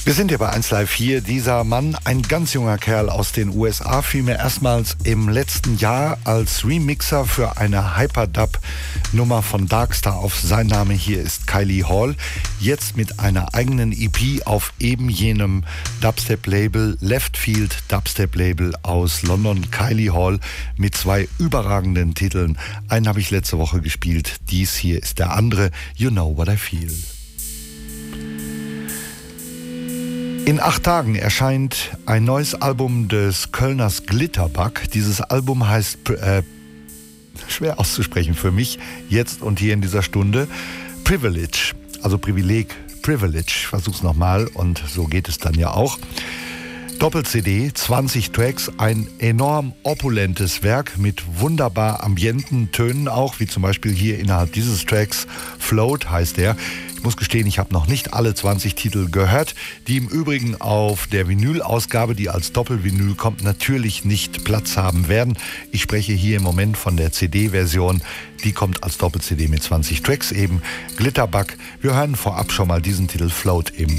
Wir sind hier bei eins Live vier. Dieser Mann, ein ganz junger Kerl aus den U S A, fiel mir erstmals im letzten Jahr als Remixer für eine Hyperdub-Nummer von Darkstar auf. Sein Name hier ist Kylie Hall. Jetzt mit einer eigenen E P auf eben jenem Dubstep-Label, Leftfield Dubstep-Label aus London. Kylie Hall mit zwei überragenden Titeln. Einen habe ich letzte Woche gespielt. Dies hier ist der andere. You Know What I Feel. In acht Tagen erscheint ein neues Album des Kölners Glitterbug. Dieses Album heißt, äh, schwer auszusprechen für mich, jetzt und hier in dieser Stunde, Privilege, also Privileg, Privilege. Ich versuch's nochmal und so geht es dann ja auch. Doppel-C D, zwanzig Tracks, ein enorm opulentes Werk mit wunderbar ambienten Tönen auch, wie zum Beispiel hier innerhalb dieses Tracks, Float heißt der. Ich muss gestehen, ich habe noch nicht alle zwanzig Titel gehört, die im Übrigen auf der Vinyl-Ausgabe, die als Doppel-Vinyl kommt, natürlich nicht Platz haben werden. Ich spreche hier im Moment von der C D-Version, die kommt als Doppel-C D mit zwanzig Tracks eben. Glitterbug, wir hören vorab schon mal diesen Titel Float eben.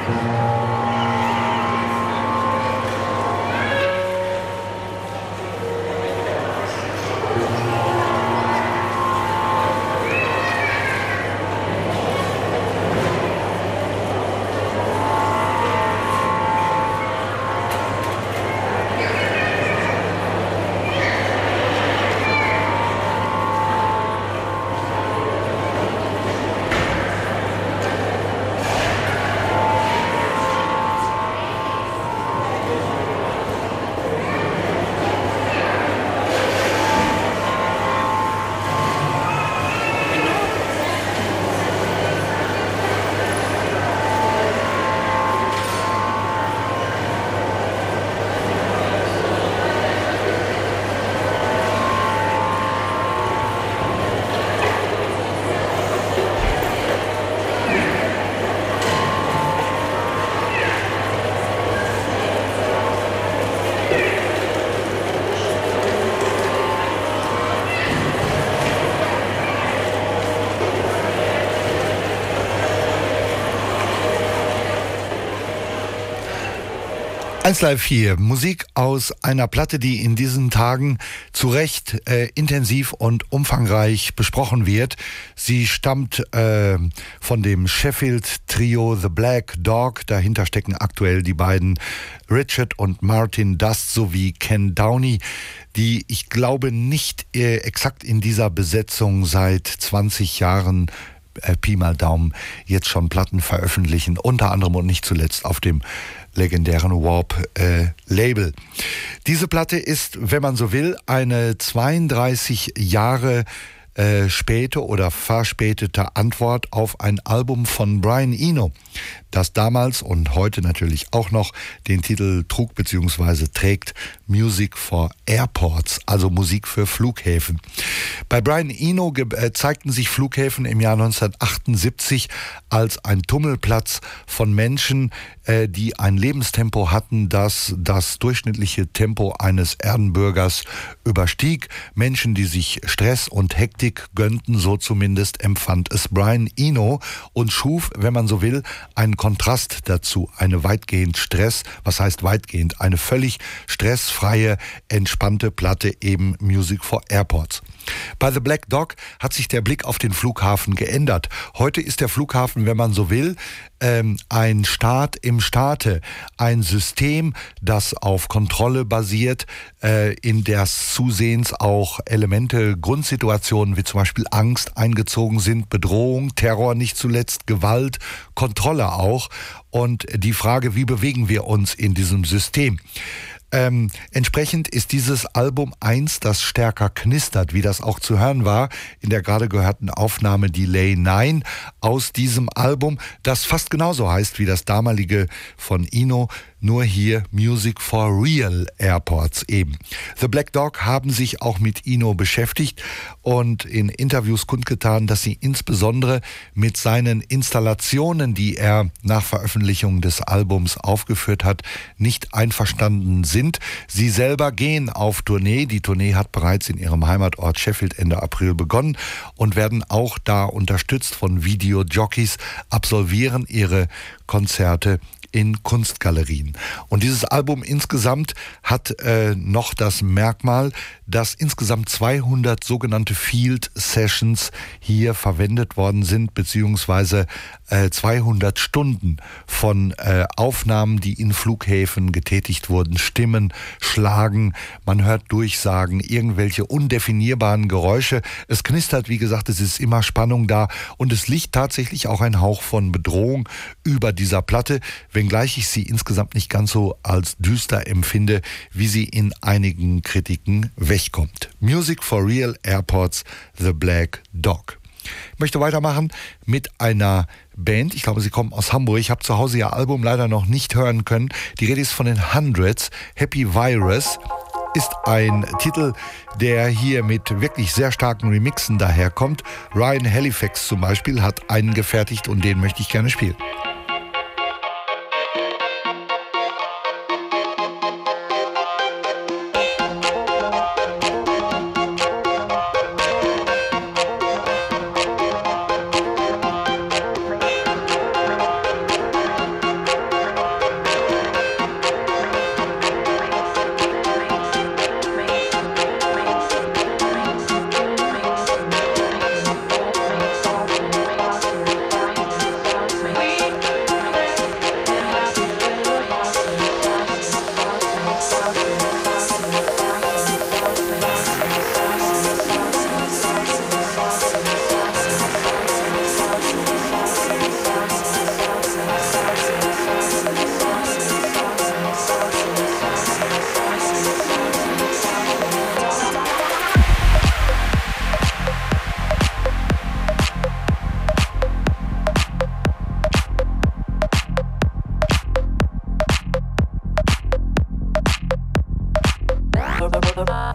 eins Live vier, Musik aus einer Platte, die in diesen Tagen zu Recht äh, intensiv und umfangreich besprochen wird. Sie stammt äh, von dem Sheffield-Trio The Black Dog. Dahinter stecken aktuell die beiden Richard und Martin Dust sowie Ken Downey, die ich glaube nicht äh, exakt in dieser Besetzung seit zwanzig Jahren äh, Pi mal Daumen jetzt schon Platten veröffentlichen, unter anderem und nicht zuletzt auf dem legendären Warp-Label. Äh, Diese Platte ist, wenn man so will, eine zweiunddreißig Jahre äh, späte oder verspätete Antwort auf ein Album von Brian Eno, das damals und heute natürlich auch noch den Titel trug bzw. trägt Music for Airports, also Musik für Flughäfen. Bei Brian Eno äh, zeigten sich Flughäfen im Jahr neunzehnhundertachtundsiebzig als ein Tummelplatz von Menschen, äh, die ein Lebenstempo hatten, das das durchschnittliche Tempo eines Erdenbürgers überstieg. Menschen, die sich Stress und Hektik gönnten, so zumindest empfand es Brian Eno und schuf, wenn man so will, einen Kontrast dazu, eine weitgehend Stress, was heißt weitgehend, eine völlig stressfreie, entspannte Platte, eben Music for Airports. Bei The Black Dog hat sich der Blick auf den Flughafen geändert. Heute ist der Flughafen, wenn man so will, ähm, ein Staat im Staate, ein System, das auf Kontrolle basiert, äh, in das zusehends auch Elemente, Grundsituationen wie zum Beispiel Angst eingezogen sind, Bedrohung, Terror nicht zuletzt, Gewalt, Kontrolle auch und die Frage, wie bewegen wir uns in diesem System? Ähm, entsprechend ist dieses Album eins, das stärker knistert, wie das auch zu hören war in der gerade gehörten Aufnahme Delay neun aus diesem Album, das fast genauso heißt wie das damalige von Eno, nur hier Music for Real Airports eben. The Black Dog haben sich auch mit Eno beschäftigt und in Interviews kundgetan, dass sie insbesondere mit seinen Installationen, die er nach Veröffentlichung des Albums aufgeführt hat, nicht einverstanden sind. Sie selber gehen auf Tournee. Die Tournee hat bereits in ihrem Heimatort Sheffield Ende April begonnen und werden auch da unterstützt von Videojockeys, absolvieren ihre Konzerte in Kunstgalerien. Und dieses Album insgesamt hat äh, noch das Merkmal, dass insgesamt zweihundert sogenannte Field Sessions hier verwendet worden sind, beziehungsweise äh, zweihundert Stunden von äh, Aufnahmen, die in Flughäfen getätigt wurden, Stimmen, Schlagen, man hört Durchsagen, irgendwelche undefinierbaren Geräusche. Es knistert, wie gesagt, es ist immer Spannung da und es liegt tatsächlich auch ein Hauch von Bedrohung über dieser Platte, wenngleich ich sie insgesamt nicht ganz so als düster empfinde, wie sie in einigen Kritiken wegkommt. Music for Real Airports, The Black Dog. Ich möchte weitermachen mit einer Band, ich glaube, sie kommen aus Hamburg. Ich habe zu Hause ihr Album leider noch nicht hören können. Die Rede ist von den Hundreds. Happy Virus ist ein Titel, der hier mit wirklich sehr starken Remixen daherkommt. Ryan Halifax zum Beispiel hat einen gefertigt und den möchte ich gerne spielen.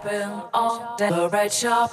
shopping all day. Celebrate shop.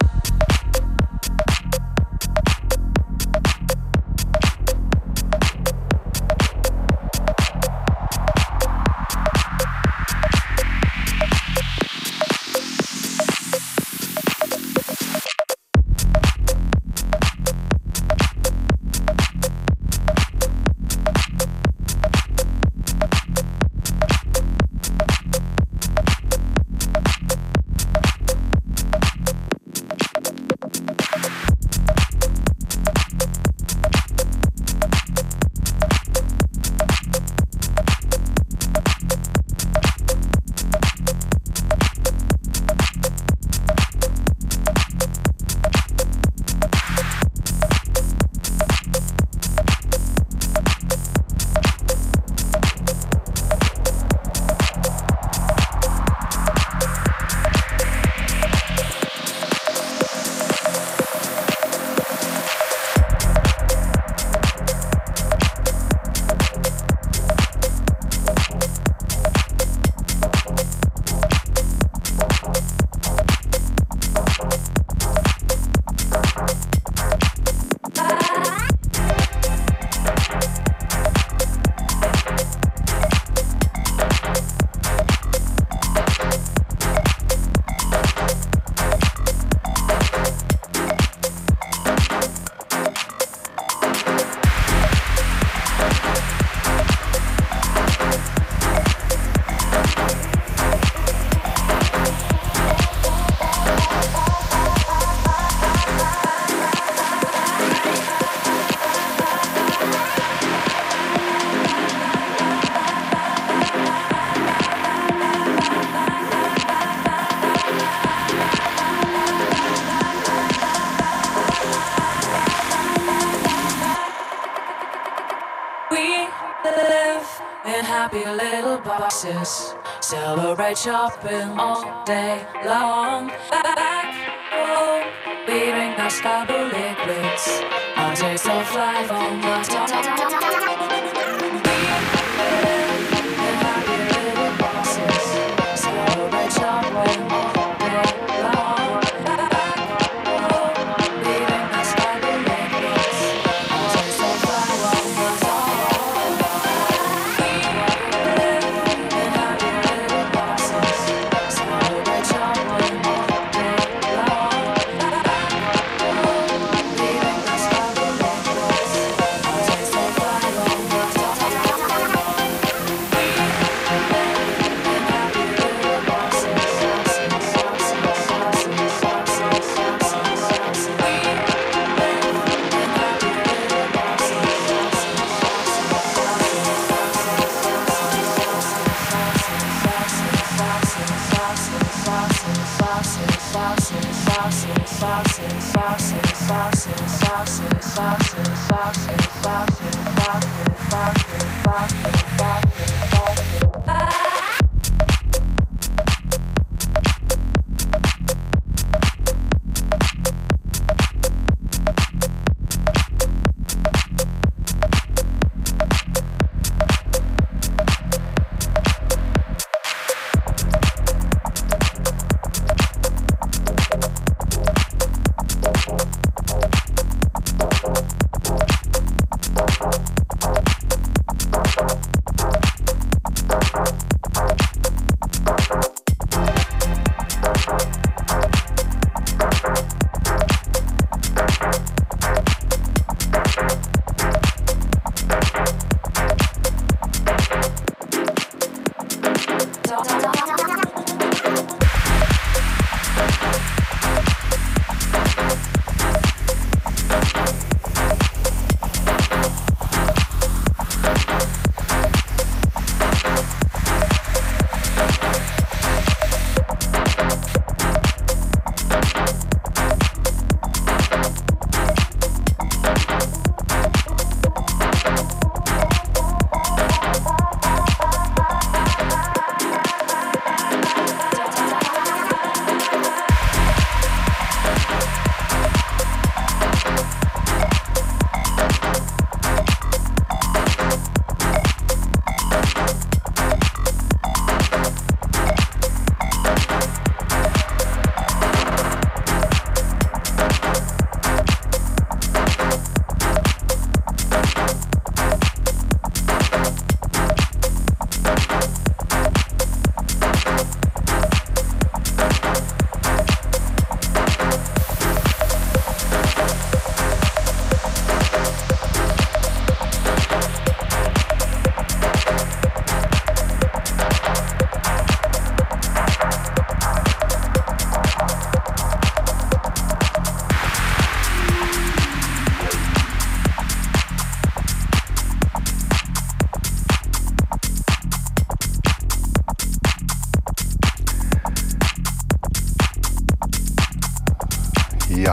Celebrate shopping all day long. Back home, we drink our Starbucks liquids. Our taste of life on the top. We live in happy little boxes. Celebrate shopping all day long. Back home, we drink our Starbucks liquids. Our taste of life on the top.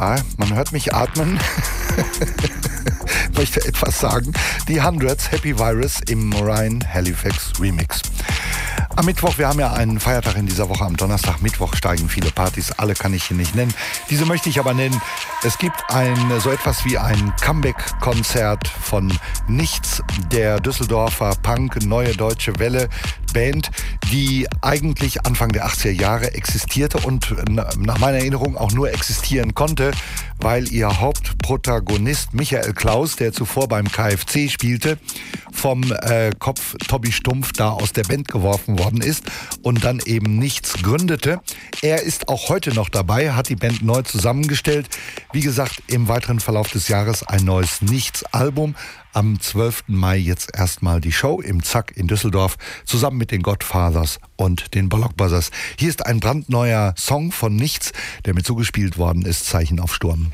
Ja, man hört mich atmen. Ich möchte etwas sagen. Die Hundreds, Happy Virus im Ryan Halifax Remix. Am Mittwoch, wir haben ja einen Feiertag in dieser Woche, am Donnerstag, Mittwoch steigen viele Partys, alle kann ich hier nicht nennen. Diese möchte ich aber nennen. Es gibt ein, so etwas wie ein Comeback-Konzert von Nichts, der Düsseldorfer Punk, Neue Deutsche Welle Band, die eigentlich Anfang der achtziger Jahre existierte und nach meiner Erinnerung auch nur existieren konnte, weil ihr Hauptprotagonist Michael Klaus, der zuvor beim K F C spielte, vom äh, Kopf Tobi Stumpf da aus der Band geworfen worden ist und dann eben Nichts gründete. Er ist auch heute noch dabei, hat die Band neu zusammengestellt. Wie gesagt, im weiteren Verlauf des Jahres ein neues Nichts-Album. Am zwölften Mai jetzt erstmal die Show im Zack in Düsseldorf, zusammen mit den Godfathers und den Bollock Brothers. Hier ist ein brandneuer Song von Nichts, der mir zugespielt worden ist, Zeichen auf Sturm.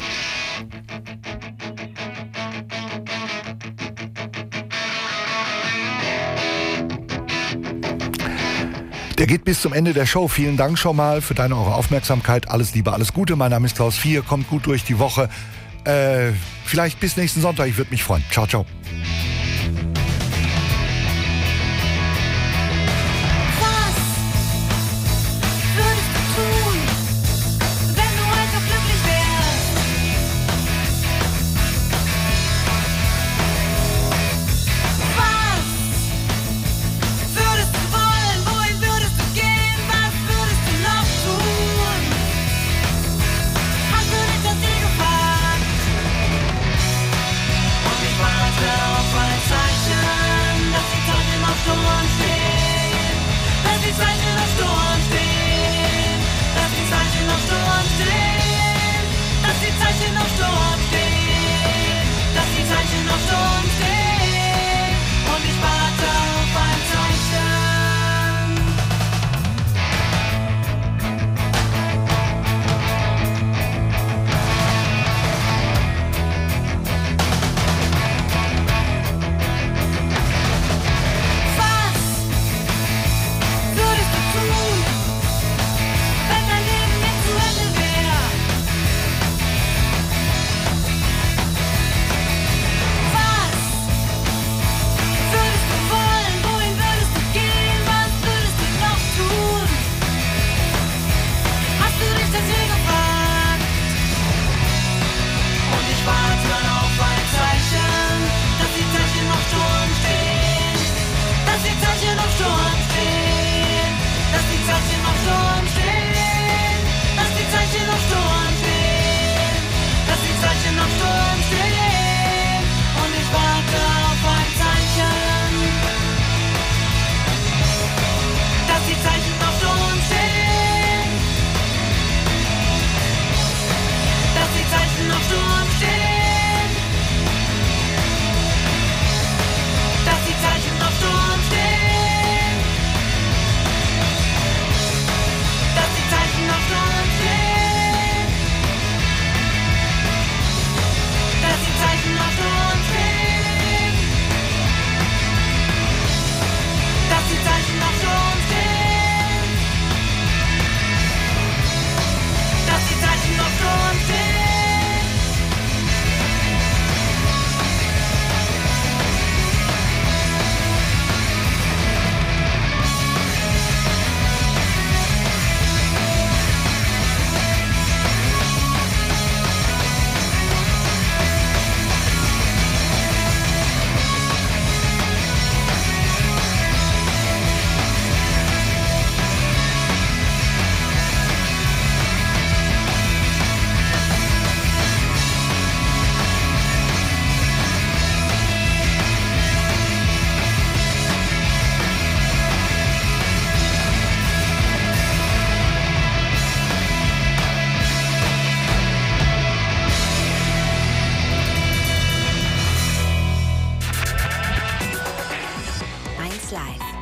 Der geht bis zum Ende der Show. Vielen Dank schon mal für deine eure Aufmerksamkeit. Alles Liebe, alles Gute. Mein Name ist Klaus Vier. Kommt gut durch die Woche. Äh, vielleicht bis nächsten Sonntag. Ich würde mich freuen. Ciao, ciao. Live.